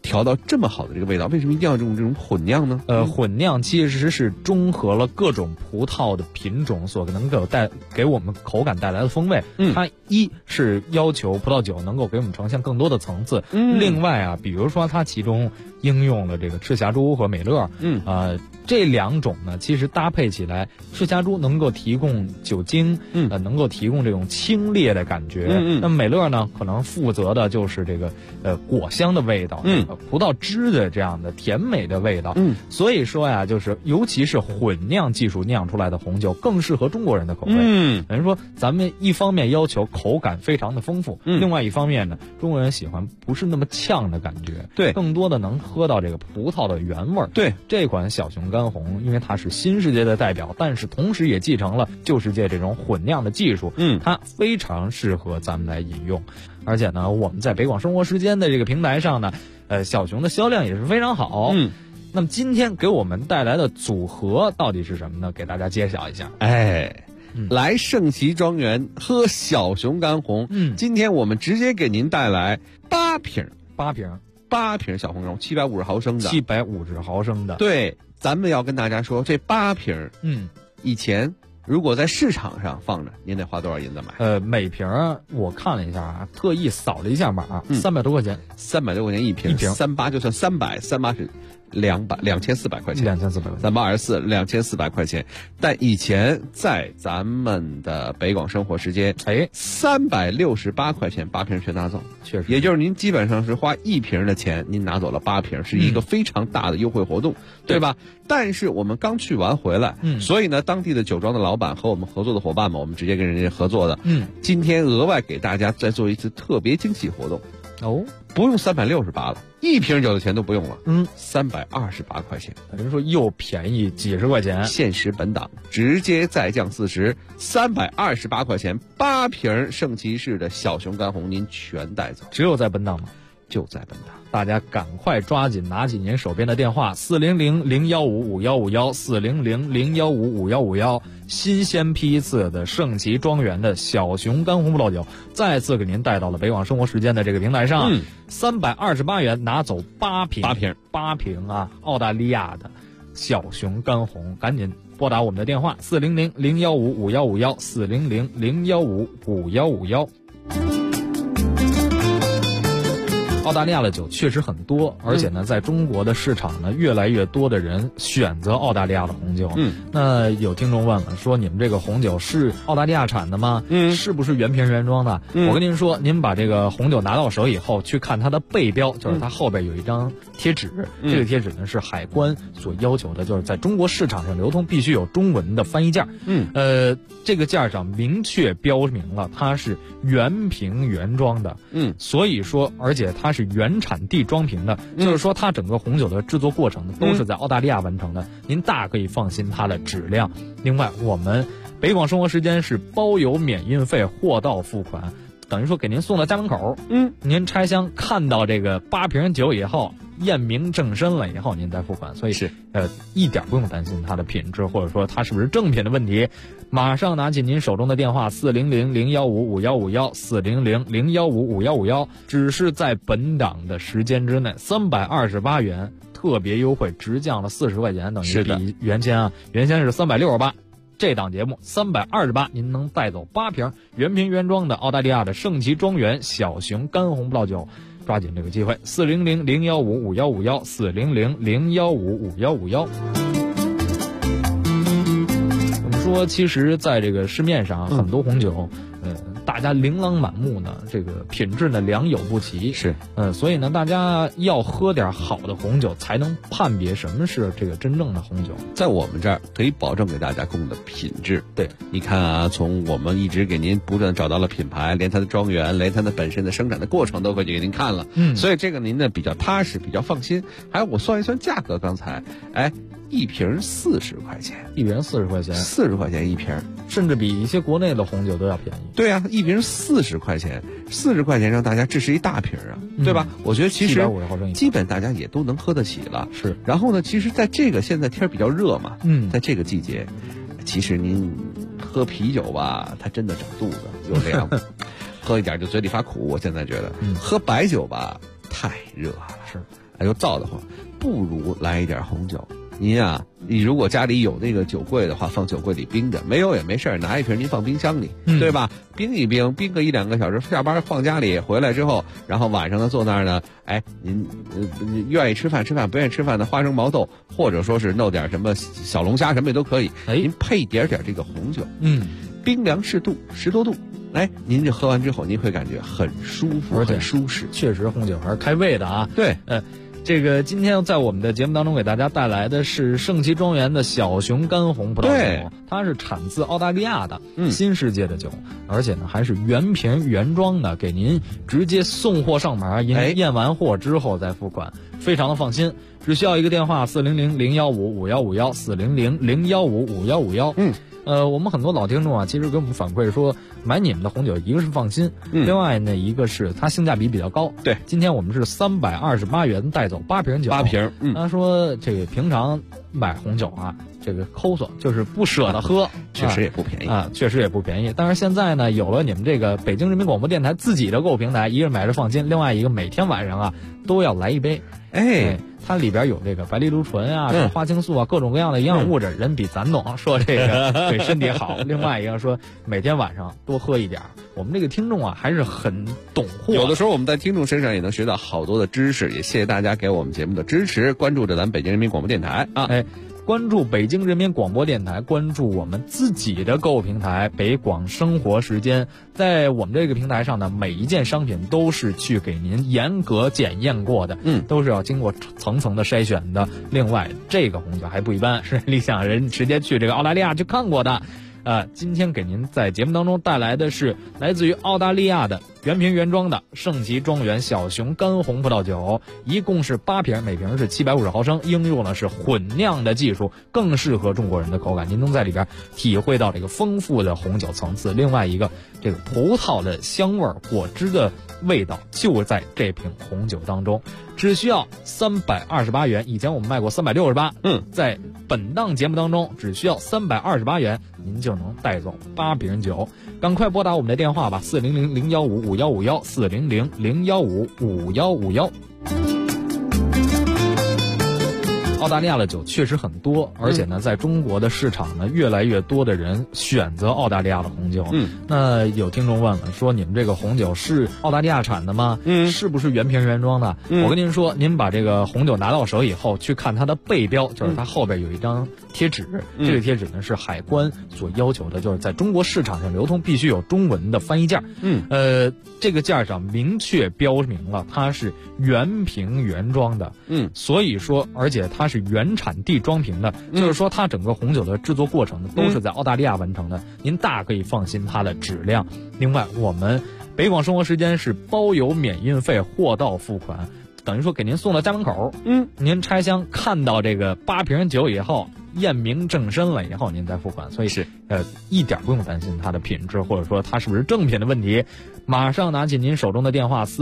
调到这么好的这个味道？为什么一定要用这种混酿呢？ 混酿其实是中和了各种葡萄的品种所能够给我们口感带来的风味。它一是要求葡萄酒能够给我们呈现更多的层次。另外啊，比如说它其中应用了这个赤霞珠和美乐。这两种呢，其实搭配起来，赤霞珠能够提供酒精，能够提供这种清冽的感觉。那么美乐呢，可能负责的就是这个果香的味道，葡萄汁的这样的甜美的味道。所以说呀，就是尤其是混酿技术酿出来的红酒，更适合中国人的口味。等于说，咱们一方面要求口感非常的丰富，另外一方面呢，中国人喜欢不是那么呛的感觉， 对， 更多的能喝到这个葡萄的原味儿。 对， 这款小熊干红，因为它是新世界的代表，但是同时也继承了旧世界这种混酿的技术，它非常适合咱们来饮用。而且呢，我们在北广生活时间的这个平台上呢，小熊的销量也是非常好。那么今天给我们带来的组合到底是什么呢？给大家揭晓一下。 来圣奇庄园喝小熊干红。今天我们直接给您带来8瓶小红肉，750毫升的 ，750毫升的。 对，咱们要跟大家说，这8瓶，以前如果在市场上放着，您得花多少银子买？ 每瓶我看了一下啊，特意扫了一下码，300多块钱 ，300多块钱一瓶，38就算300是2400块钱，3842400块钱。但以前在咱们的北广生活时间，368块钱8瓶全拿走， 确实， 也就是您基本上是花1瓶的钱，您拿走了8瓶，是一个非常大的优惠活动，对吧？但是我们刚去完回来，所以呢，当地的酒庄的老板和我们合作的伙伴们，我们直接跟人家合作的，今天额外给大家再做一次特别惊喜活动。不用368了，1瓶酒的钱都不用了，328块钱， 等于说又便宜几十块钱， 限时本档，直接再降40，328块钱，8瓶圣骑士的小熊干红您全带走， 只有在本档吗？ 就在本档， 大家赶快抓紧拿起您手边的电话，400-015-5151，400-015-5151，新鲜批次的圣奇庄园的小熊干红葡萄酒，再次给您带到了北广生活时间的这个平台上，328元拿走8瓶啊，澳大利亚的小熊干红，赶紧拨打我们的电话400-015-5151，400-015-5151。澳大利亚的酒确实很多，而且呢，在中国的市场呢，越来越多的人选择澳大利亚的红酒。那有听众问了，说你们这个红酒是澳大利亚产的吗？是不是原瓶原装的？我跟您说，您把这个红酒拿到手以后，去看它的背标，就是它后边有一张贴纸，这个贴纸呢是海关所要求的，就是在中国市场上流通必须有中文的翻译件。这个件上明确标明了它是原瓶原装的。所以说，而且它是原产地装瓶的，就是说它整个红酒的制作过程都是在澳大利亚完成的，您大可以放心它的质量。另外，我们北广生活时间是包邮免运费，货到付款，等于说给您送到家门口。您拆箱看到这个8瓶酒以后，验明正身了以后，您再付款，所以一点不用担心它的品质，或者说它是不是正品的问题。马上拿起您手中的电话，400-015-5151，400-015-5151，只是在本档的时间之内，328元特别优惠，直降了40块钱，等于比原先是368。这档节目328，您能带走8瓶原瓶原装的澳大利亚的圣奇庄园小熊干红葡萄酒。抓紧这个机会，400-015-5151，400-015-5151。我们说，其实在这个市面上，很多红酒，大家琳琅满目呢，这个品质呢良莠不齐，所以呢，大家要喝点好的红酒，才能判别什么是这个真正的红酒。 在我们这儿可以保证给大家供的品质。 对， 你看啊，从我们一直给您不断找到了品牌，连它的庄园，连它的本身的生产的过程都会给您看了。所以这个您呢比较踏实，比较放心。还有我算一算价格，刚才1瓶40块钱 ，1瓶40块钱 ，40块钱1瓶， 甚至比一些国内的红酒都要便宜。 对啊，1瓶40块钱，40块钱让大家这是一大瓶啊，对吧？我觉得其实基本大家也都能喝得起了。 是。 然后呢，其实在这个现在天比较热嘛，在这个季节，其实您喝啤酒吧，它真的长肚子又凉，喝一点就嘴里发苦。我现在觉得，喝白酒吧太热了。 是。 它又燥得慌，不如来一点红酒。您啊，你如果家里有那个酒柜的话，放酒柜里冰着；没有也没事儿，拿一瓶您放冰箱里，对吧？冰一冰，冰个1-2个小时，下班放家里，回来之后，然后晚上呢坐那儿呢，哎，您愿意吃饭，不愿意吃饭的花生毛豆，或者说是弄点什么小龙虾什么也都可以。您配一点这个红酒，冰凉适度，10多度。哎，您这喝完之后，您会感觉很舒服，很舒适。 确实，红酒还是开胃的啊。 对， 这个今天在我们的节目当中给大家带来的是圣祺庄园的小熊干红葡萄酒，它是产自澳大利亚的新世界的酒，而且呢还是原瓶原装的，给您直接送货上门，您验完货之后再付款，非常的放心。只需要一个电话400-015-5151，400-015-5151。我们很多老听众啊，其实给我们反馈说，买你们的红酒，一个是放心，另外呢，一个是它性价比比较高。 对， 今天我们是328元带走8瓶酒，8瓶。他说这个平常买红酒啊，这个抠索就是不舍得喝， 确实也不便宜啊，确实也不便宜。但是现在呢，有了你们这个北京人民广播电台自己的购物平台，一个买着放心，另外一个每天晚上啊都要来一杯。它里边有这个白藜芦醇啊、花青素啊，各种各样的营养物质，人比咱懂，说这个对身体好。另外一个说每天晚上多喝一点。我们这个听众啊还是很懂货， 有的时候我们在听众身上也能学到好多的知识，也谢谢大家给我们节目的支持，关注着咱北京人民广播电台啊。 关注北京人民广播电台，关注我们自己的购物平台北广生活时间。在我们这个平台上呢，每一件商品都是去给您严格检验过的，都是要经过层层的筛选的。另外，这个红酒还不一般，是理想人直接去这个澳大利亚去看过的。今天给您在节目当中带来的是来自于澳大利亚的原瓶原装的圣祺庄园小熊干红葡萄酒，一共是8瓶，每瓶是750毫升，应用的是混酿的技术，更适合中国人的口感。您能在里边体会到这个丰富的红酒层次，另外一个这个葡萄的香味、果汁的味道就在这瓶红酒当中。只需要328元，以前我们卖过368，在本档节目当中只需要328元，您就能带走8瓶酒。赶快拨打我们的电话吧，400-015-5151，400-015-5151。澳大利亚的酒确实很多，而且呢，在中国的市场呢，越来越多的人选择澳大利亚的红酒。那有听众问了，说你们这个红酒是澳大利亚产的吗？是不是原瓶原装的？我跟您说，您把这个红酒拿到手以后，去看它的背标，就是它后边有一张贴纸，这个贴纸呢是海关所要求的，就是在中国市场上流通必须有中文的翻译件。这个件上明确标明了它是原瓶原装的。所以说，而且它是原产地装瓶的，就是说它整个红酒的制作过程呢都是在澳大利亚完成的，您大可以放心它的质量。另外，我们北广生活时间是包邮免运费，货到付款，等于说给您送到家门口。您拆箱看到这个8瓶酒以后，验明正身了以后，您再付款，所以是一点不用担心它的品质，或者说它是不是正品的问题。马上拿起您手中的电话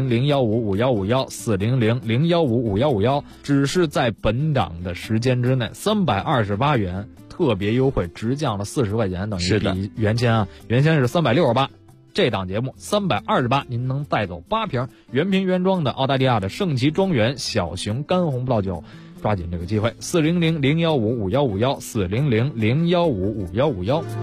，400-015-5151，400-015-5151，只是在本档的时间之内，328元特别优惠，直降了40块钱，等于比原先是368。这档节目328，您能带走8瓶原瓶原装的澳大利亚的圣祺庄园小熊干红葡萄酒。抓紧这个机会，400-015-5151，400-015-5151。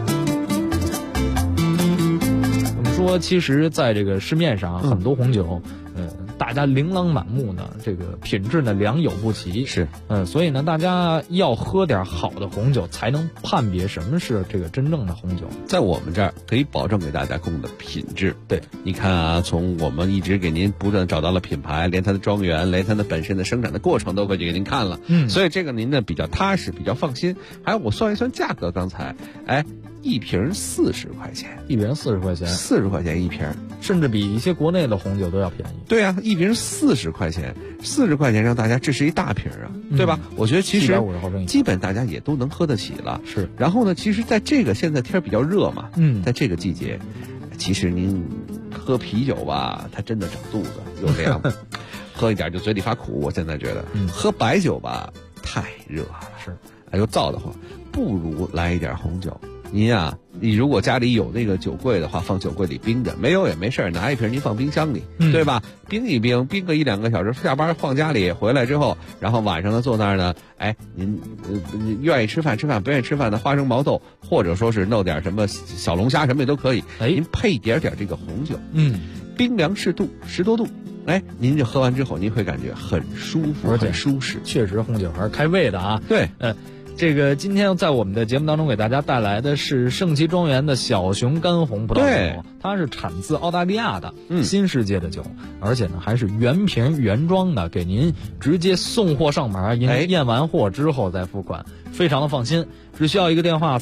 我们说，其实在这个市面上很多红酒，大家琳琅满目的，这个品质呢良莠不齐，所以呢，大家要喝点好的红酒，才能判别什么是这个真正的红酒。 在我们这儿可以保证给大家供的品质。 对， 你看啊，从我们一直给您不断找到了品牌，连它的庄园，连它的本身的生产的过程都会去给您看了。所以这个您呢比较踏实，比较放心。还有我算一算价格，刚才一瓶40块钱 ，1瓶40块钱 ，40块钱一瓶， 甚至比一些国内的红酒都要便宜。 对啊，1瓶40块钱，40块钱让大家这是一大瓶啊，对吧？我觉得其实基本大家也都能喝得起了。 是。 然后呢，其实在这个现在天比较热嘛，在这个季节，其实您喝啤酒吧，它真的长肚子又凉，喝一点就嘴里发苦。我现在觉得，喝白酒吧太热了， 是， 又燥得慌，不如来一点红酒。 您啊，你如果家里有那个酒柜的话，放酒柜里冰着；没有也没事，拿一瓶您放冰箱里，对吧？冰一冰，冰个1-2个小时，下班放家里，回来之后，然后晚上呢坐那儿呢，哎，您愿意吃饭吃饭，不愿意吃饭的花生毛豆，或者说是弄点什么小龙虾什么也都可以。您配一点这个红酒，冰凉适度，10多度。哎，您就喝完之后，您会感觉很舒服，很舒适。 确实，红酒还是开胃的啊。 对， 这个今天在我们的节目当中给大家带来的是圣奇庄园的小熊干红葡萄酒，它是产自澳大利亚的新世界的酒，而且呢还是原瓶原装的，给您直接送货上门，您验完货之后再付款，非常的放心。只需要一个电话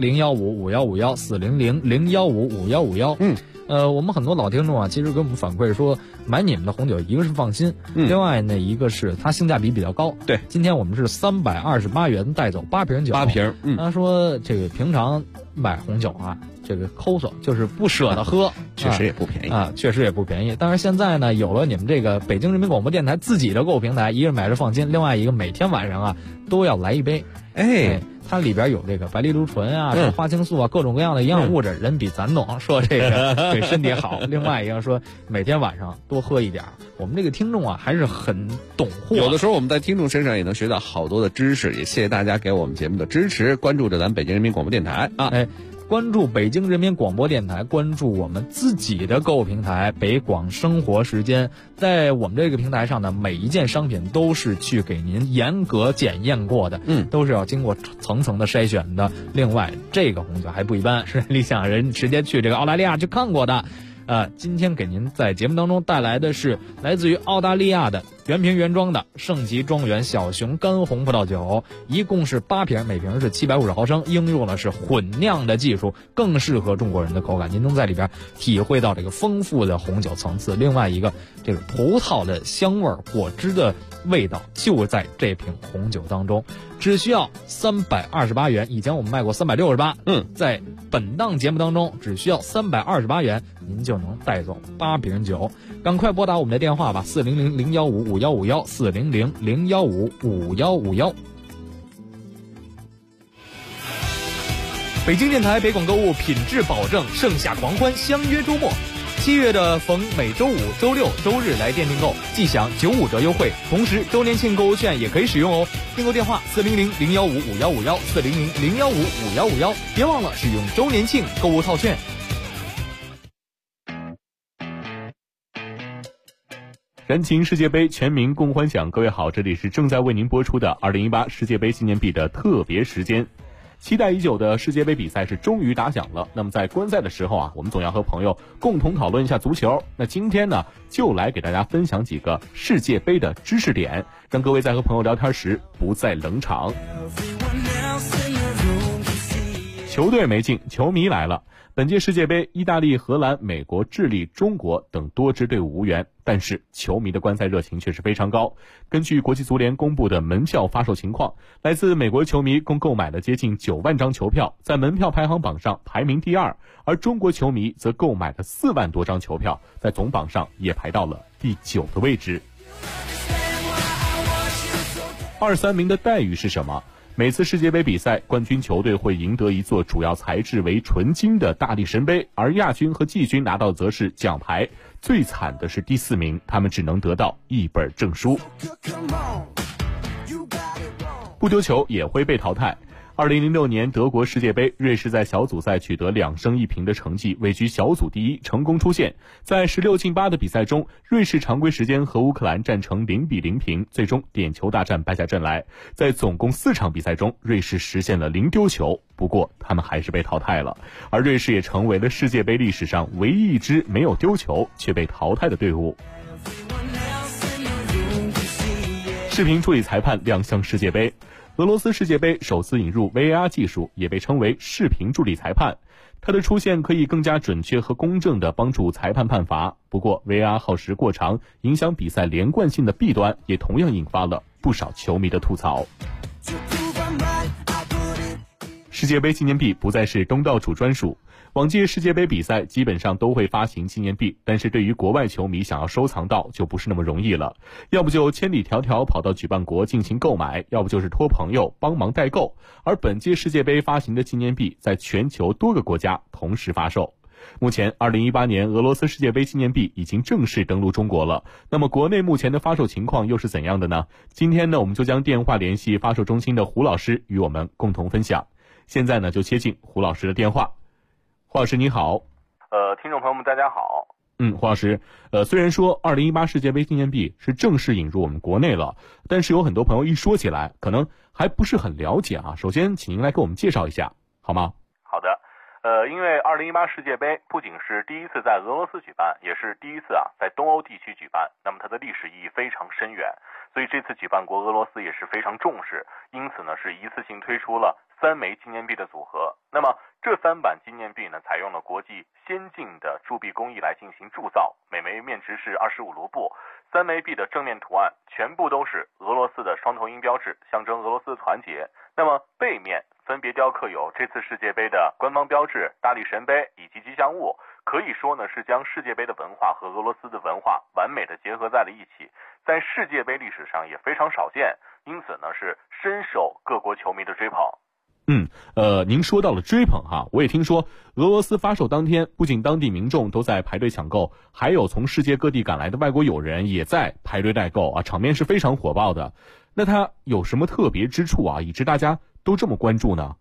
400-015-5151，400-015-5151。我们很多老听众啊，其实给我们反馈说，买你们的红酒，一个是放心，另外呢，一个是它性价比比较高。 对， 今天我们是328元带走8瓶酒 ，8瓶。 他说这个平常买红酒啊，这个抠搜就是不舍得喝， 确实也不便宜啊，确实也不便宜。但是现在呢，有了你们这个北京人民广播电台自己的购物平台，一个买着放心，另外一个每天晚上啊都要来一杯。它里边有这个白藜芦醇啊、花青素啊，各种各样的营养物质，人比咱懂，说这个对身体好。另外一个说每天晚上多喝一点。我们这个听众啊还是很懂货， 有的时候我们在听众身上也能学到好多的知识，也谢谢大家给我们节目的支持，关注着咱北京人民广播电台啊。 关注北京人民广播电台，关注我们自己的购物平台北广生活时间。在我们这个平台上呢，每一件商品都是去给您严格检验过的，都是要经过层层的筛选的。另外，这个红酒还不一般，是理想人直接去这个澳大利亚去看过的。今天给您在节目当中带来的是来自于澳大利亚的原瓶原装的圣奇庄园小熊干红葡萄酒，一共是8瓶，每瓶是750毫升，应用的是混酿的技术，更适合中国人的口感。您能在里边体会到这个丰富的红酒层次，另外一个这个葡萄的香味、果汁的味道就在这瓶红酒当中。只需要328元，以前我们卖过368，在本档节目当中只需要328元，您就能带走8瓶酒。赶快拨打我们的电话吧，400-015-5151，400-015-5151。北京电台北广购物品质保证，盛夏狂欢，相约周末。7月的逢每周五、周六、周日来店订购，即享95折优惠，同时周年庆购物券也可以使用哦。订购电话400-015-5151，400-015-5151，别忘了使用周年庆购物套券。 燃情世界杯，全民共欢享。各位好，这里是正在为您播出的2018世界杯纪念币的特别时间。期待已久的世界杯比赛是终于打响了。那么在观赛的时候啊，我们总要和朋友共同讨论一下足球。那今天呢，就来给大家分享几个世界杯的知识点，让各位在和朋友聊天时不再冷场。球队没进，球迷来了。本届世界杯，意大利、荷兰、美国、智利、中国等多支队伍无缘，但是球迷的观赛热情却是非常高。根据国际足联公布的门票发售情况，来自美国球迷共购买了接近9万张球票，在门票排行榜上排名第2，而中国球迷则购买了4万多张球票，在总榜上也排到了第9的位置。2、3名的待遇是什么？每次世界杯比赛，冠军球队会赢得一座主要材质为纯金的大力神杯，而亚军和季军拿到则是奖牌。最惨的是第4名，他们只能得到1本证书。不丢球也会被淘汰。2006年德国世界杯，瑞士在小组赛取得2胜1平的成绩，位居小组第1，成功出线。在16进8的比赛中，瑞士常规时间和乌克兰战成0-0平，最终点球大战败下阵来。在总共4场比赛中，瑞士实现了0丢球，不过他们还是被淘汰了。而瑞士也成为了世界杯历史上唯一一支没有丢球却被淘汰的队伍。视频助理裁判亮相世界杯。俄罗斯世界杯首次引入 VAR 技术，也被称为视频助理裁判。它的出现可以更加准确和公正地帮助裁判判罚。不过 VAR 耗时过长，影响比赛连贯性的弊端也同样引发了不少球迷的吐槽。世界杯纪念币不再是东道主专属。 往届世界杯比赛基本上都会发行纪念币，但是对于国外球迷想要收藏到就不是那么容易了，要不就千里迢迢跑到举办国进行购买，要不就是托朋友帮忙代购。而本届世界杯发行的纪念币在全球多个国家同时发售。目前2018年俄罗斯世界杯纪念币已经正式登陆中国了，那么国内目前的发售情况又是怎样的呢？今天呢，我们就将电话联系发售中心的胡老师与我们共同分享。现在呢，就接进胡老师的电话。胡老师你好。 听众朋友们大家好。 胡老师，虽然说2018世界杯纪念币是正式引入我们国内了，但是有很多朋友一说起来可能还不是很了解啊。首先请您来给我们介绍一下好吗？ 好的。因为2018世界杯不仅是第一次在俄罗斯举办，也是第一次在东欧地区举办，那么它的历史意义非常深远，所以这次举办国俄罗斯也是非常重视，因此呢是一次性推出了3枚纪念币的组合。那么这3版纪念币呢，采用了国际先进的铸币工艺来进行铸造，每枚面值是25卢布。3枚币的正面图案全部都是俄罗斯的双头鹰标志，象征俄罗斯的团结。那么背面分别雕刻有这次世界杯的官方标志、大力神杯以及吉祥物，可以说呢是将世界杯的文化和俄罗斯的文化完美的结合在了一起，在世界杯历史上也非常少见，因此呢是深受各国球迷的追捧。 您说到了追捧哈，我也听说俄罗斯发售当天，不仅当地民众都在排队抢购，还有从世界各地赶来的外国友人也在排队代购啊，场面是非常火爆的。那它有什么特别之处啊，以致大家都这么关注呢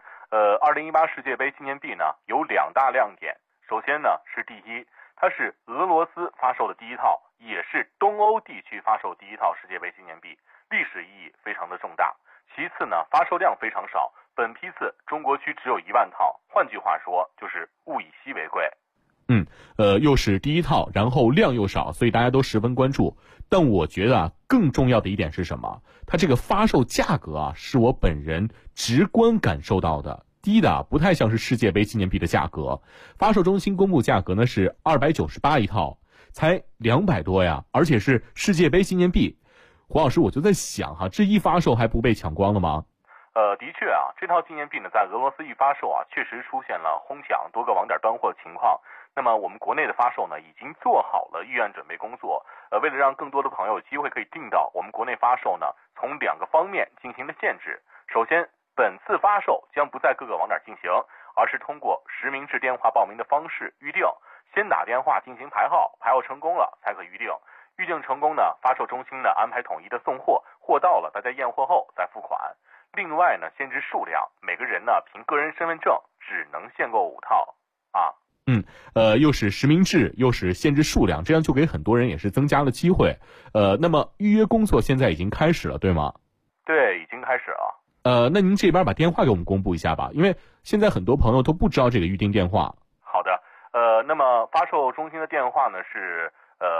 ？2018世界杯纪念币呢有2大亮点。首先呢是第一，它是俄罗斯发售的第一套，也是东欧地区发售第一套世界杯纪念币，历史意义非常的重大。其次呢，发售量非常少，本批次中国区只有1万套，换句话说就是物以稀为贵。 又是第一套，然后量又少，所以大家都十分关注。但我觉得更重要的一点是什么？它这个发售价格是我本人直观感受到的，低的不太像是世界杯纪念币的价格。发售中心公布价格呢是298一套，才200多呀，而且是世界杯纪念币。胡老师，我就在想这一发售还不被抢光了吗？ 的确这套纪念币呢，在俄罗斯一发售确实出现了哄抢、多个网点断货的情况。那么我们国内的发售呢，已经做好了预案准备工作。为了让更多的朋友有机会可以订到，我们国内发售呢，从2个方面进行了限制。首先，本次发售将不在各个网点进行，而是通过实名制电话报名的方式预定，先打电话进行排号，排号成功了才可预定。预定成功呢，发售中心呢安排统一的送货，货到了大家验货后再付款。另外呢，限制数量，每个人呢凭个人身份证只能限购5套又是实名制，又是限制数量，这样就给很多人也是增加了机会。那么预约工作现在已经开始了，对吗？ 对，已经开始了。 那您这边把电话给我们公布一下吧，因为现在很多朋友都不知道这个预定电话。 好的，那么发售中心的电话呢是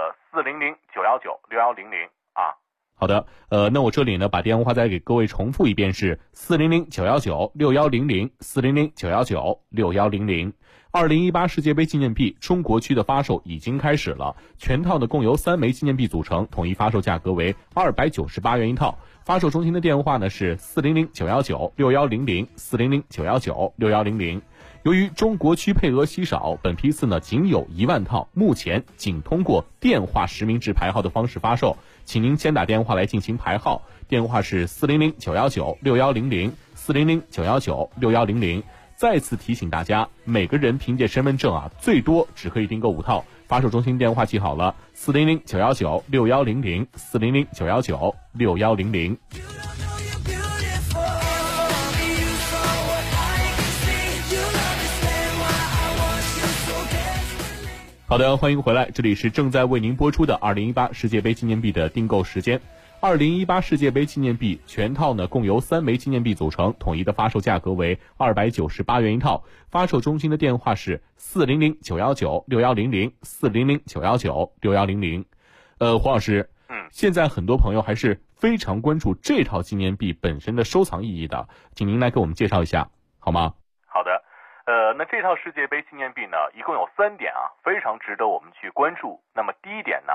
400-919-6100 好的，那我这里呢把电话再给各位重复一遍，是400-919-6100 400-919-6100。2018世界杯纪念币中国区的发售已经开始了，全套呢共由3枚纪念币组成，统一发售价格为298元一套。发售中心的电话呢是400-919-6100 400-919-6100。由于中国区配额稀少，本批次呢仅有1万套，目前仅通过电话实名制排号的方式发售，请您先打电话来进行排号，电话是400-919-6100 400-919-6100。再次提醒大家，每个人凭借身份证最多只可以订购5套。发售中心电话记好了，400-919-6100 400-919-6100。好的，欢迎回来，这里是正在为您播出的2018世界杯纪念币的订购时间。2018世界杯纪念币全套呢共由3枚纪念币组成，统一的发售价格为298元一套。发售中心的电话是400-919-6100 400-919-6100。胡老师，现在很多朋友还是非常关注这套纪念币本身的收藏意义的，请您来给我们介绍一下好吗？ 好的，那这套世界杯纪念币呢，一共有3点非常值得我们去关注。那么第一点呢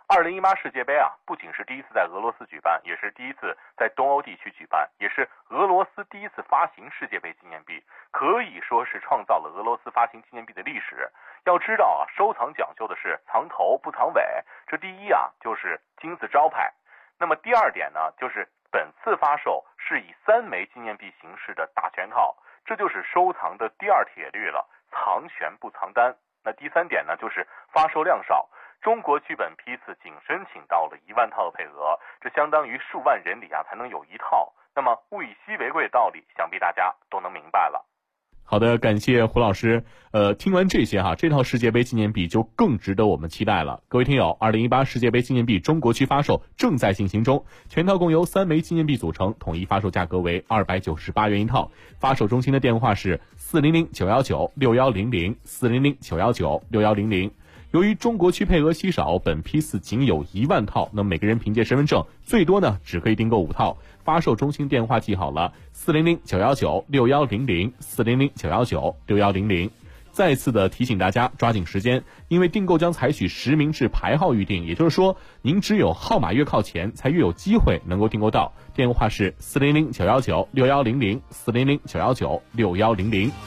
2018世界杯啊，不仅是第一次在俄罗斯举办，也是第一次在东欧地区举办，也是俄罗斯第一次发行世界杯纪念币，可以说是创造了俄罗斯发行纪念币的历史。要知道啊，收藏讲究的是藏头不藏尾，这第一啊就是金字招牌。那么第二点呢，就是本次发售是以3枚纪念币形式的大全套，这就是收藏的第二铁律了，藏悬不藏单。那第三点呢，就是发售量少。中国剧本批次仅申请到了1万套的配额，这相当于数万人里啊才能有1套。那么物以稀为贵的道理，想必大家都能明白了。 好的，感谢胡老师。听完这些这套世界杯纪念币就更值得我们期待了。各位听友，2018世界杯纪念币中国区发售正在进行中，全套共由3枚纪念币组成，统一发售价格为298元一套。发售中心的电话是400-919-6100 400-919-6100。由于中国区配额稀少，本批次仅有1万套，那每个人凭借身份证最多呢只可以订购5套。发售中心电话记好了，400-919-6100 400-919-6100。再次的提醒大家抓紧时间，因为订购将采取实名制排号预订，也就是说您只有号码越靠前才越有机会能够订购到。电话是400-919-6100 400-919-6100。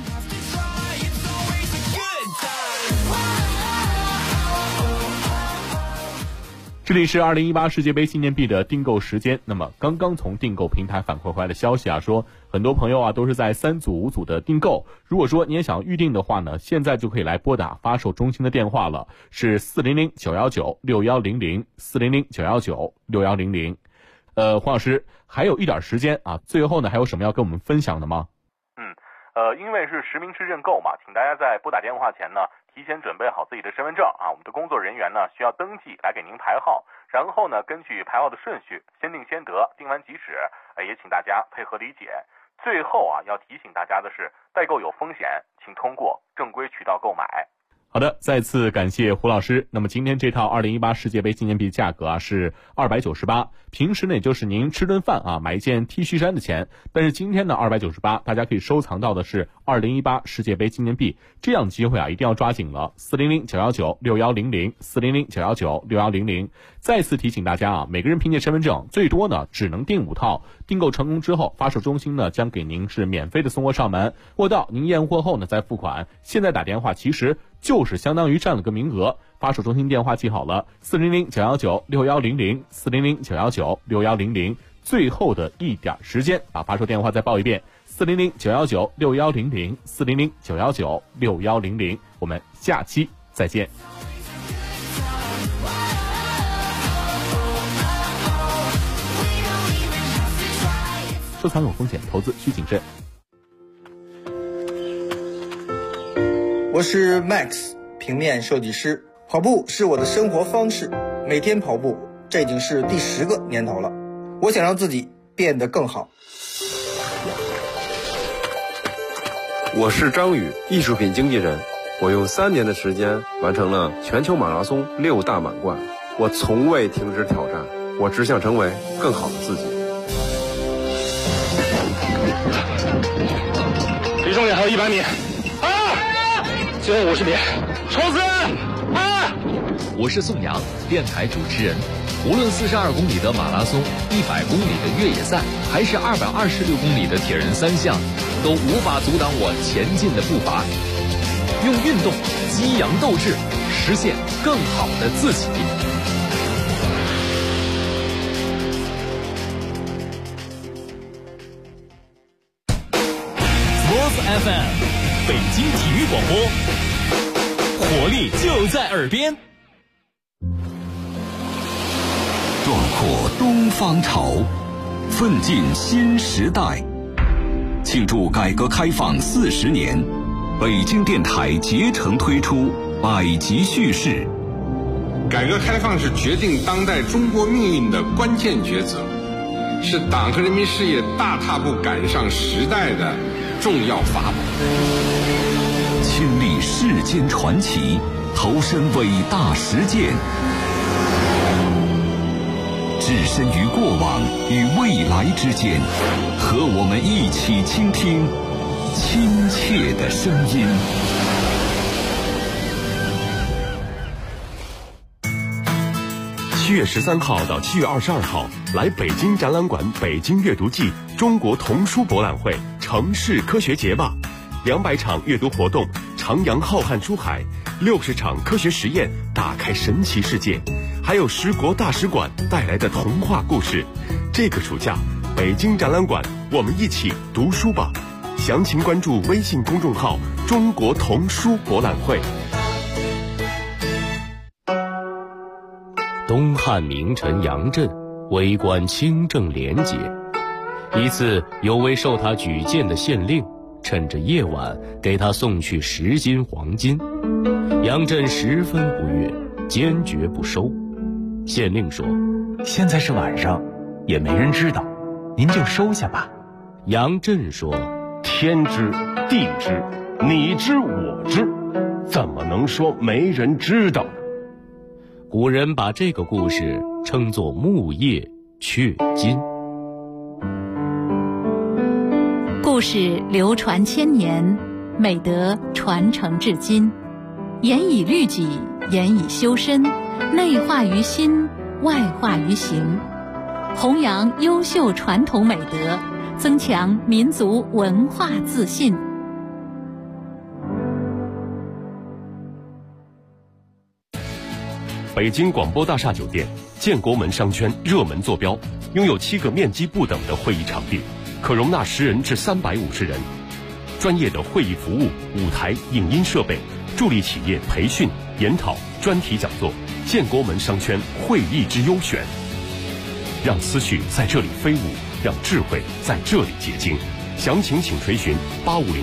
这里是2018世界杯纪念币的订购时间。那么刚刚从订购平台反馈回来的消息说很多朋友都是在3组5组的订购。如果说你也想预定的话呢，现在就可以来拨打发售中心的电话了，是400-919-6100 400-919-6100。黄老师还有一点时间最后呢还有什么要跟我们分享的吗？ 因为是实名制认购嘛，请大家在拨打电话前呢提前准备好自己的身份证我们的工作人员呢需要登记来给您排号，然后呢根据排号的顺序先定先得，定完即止，也请大家配合理解。最后要提醒大家的是，代购有风险，请通过正规渠道购买。 好的，再次感谢胡老师。那么今天这套2018世界杯纪念币价格是298，平时呢也就是您吃顿饭买一件 T 恤衫的钱，但是今天呢298，大家可以收藏到的是2018世界杯纪念币，这样机会一定要抓紧了。400-919-6100 400-919-6100。再次提醒大家每个人凭借身份证最多呢只能订5套，订购成功之后，发售中心呢将给您是免费的送货上门，货到您验货后呢再付款。现在打电话其实就是相当于占了个名额。发售中心电话记好了，400-919-6100 400-919-6100。最后的一点时间把发售电话再报一遍，400-919-6100 400-919-6100。我们下期再见。收藏有风险，投资需谨慎。 我是 Max， 平面设计师。跑步是我的生活方式，每天跑步，这已经是第10个年头了。我想让自己变得更好。 我是张宇，艺术品经纪人。我用3年的时间完成了全球马拉松6大满贯。我从未停止挑战，我只想成为更好的自己。 离终点还有100米，最后50米，冲刺！ 我是宋阳，电台主持人。无论42公里的马拉松、100公里的越野赛，还是226公里的铁人3项，都无法阻挡我前进的步伐。用运动激扬斗志，实现更好的自己。 Sports FM， 北京体育广播，活力就在耳边。 壮阔东方潮，奋进新时代。庆祝改革开放40年，北京电台竭诚推出百集叙事。 改革开放是决定当代中国命运的关键抉择，是党和人民事业大踏步赶上时代的重要法宝。 亲历世间传奇，投身伟大实践，置身于过往与未来之间，和我们一起倾听亲切的声音。 7月13号到7月22号，来北京展览馆北京阅读季中国童书博览会城市科学节吧，200场阅读活动，徜徉浩瀚书海，60场科学实验，打开神奇世界，还有10国大使馆带来的童话故事。这个暑假，北京展览馆，我们一起读书吧。详情关注微信公众号“中国童书博览会”。 东汉名臣杨震为官清正廉洁，一次有位受他举荐的县令趁着夜晚给他送去10斤黄金，杨震十分不悦，坚决不收。县令说：“ 现在是晚上，也没人知道，您就收下吧。” 杨震说：“ 天知地知，你知我知，怎么能说没人知道呢？” 古人把这个故事称作木叶雀金。 故事流传千年，美德传承至今，严以律己，严以修身，内化于心，外化于行，弘扬优秀传统美德，增强民族文化自信。 北京广播大厦酒店建国门商圈热门坐标，拥有7个面积不等的会议场地，可容纳10人至350人。专业的会议服务、舞台、影音设备，助力企业培训、研讨、专题讲座。建国门商圈会议之优选，让思绪在这里飞舞，让智慧在这里结晶。详情请垂询850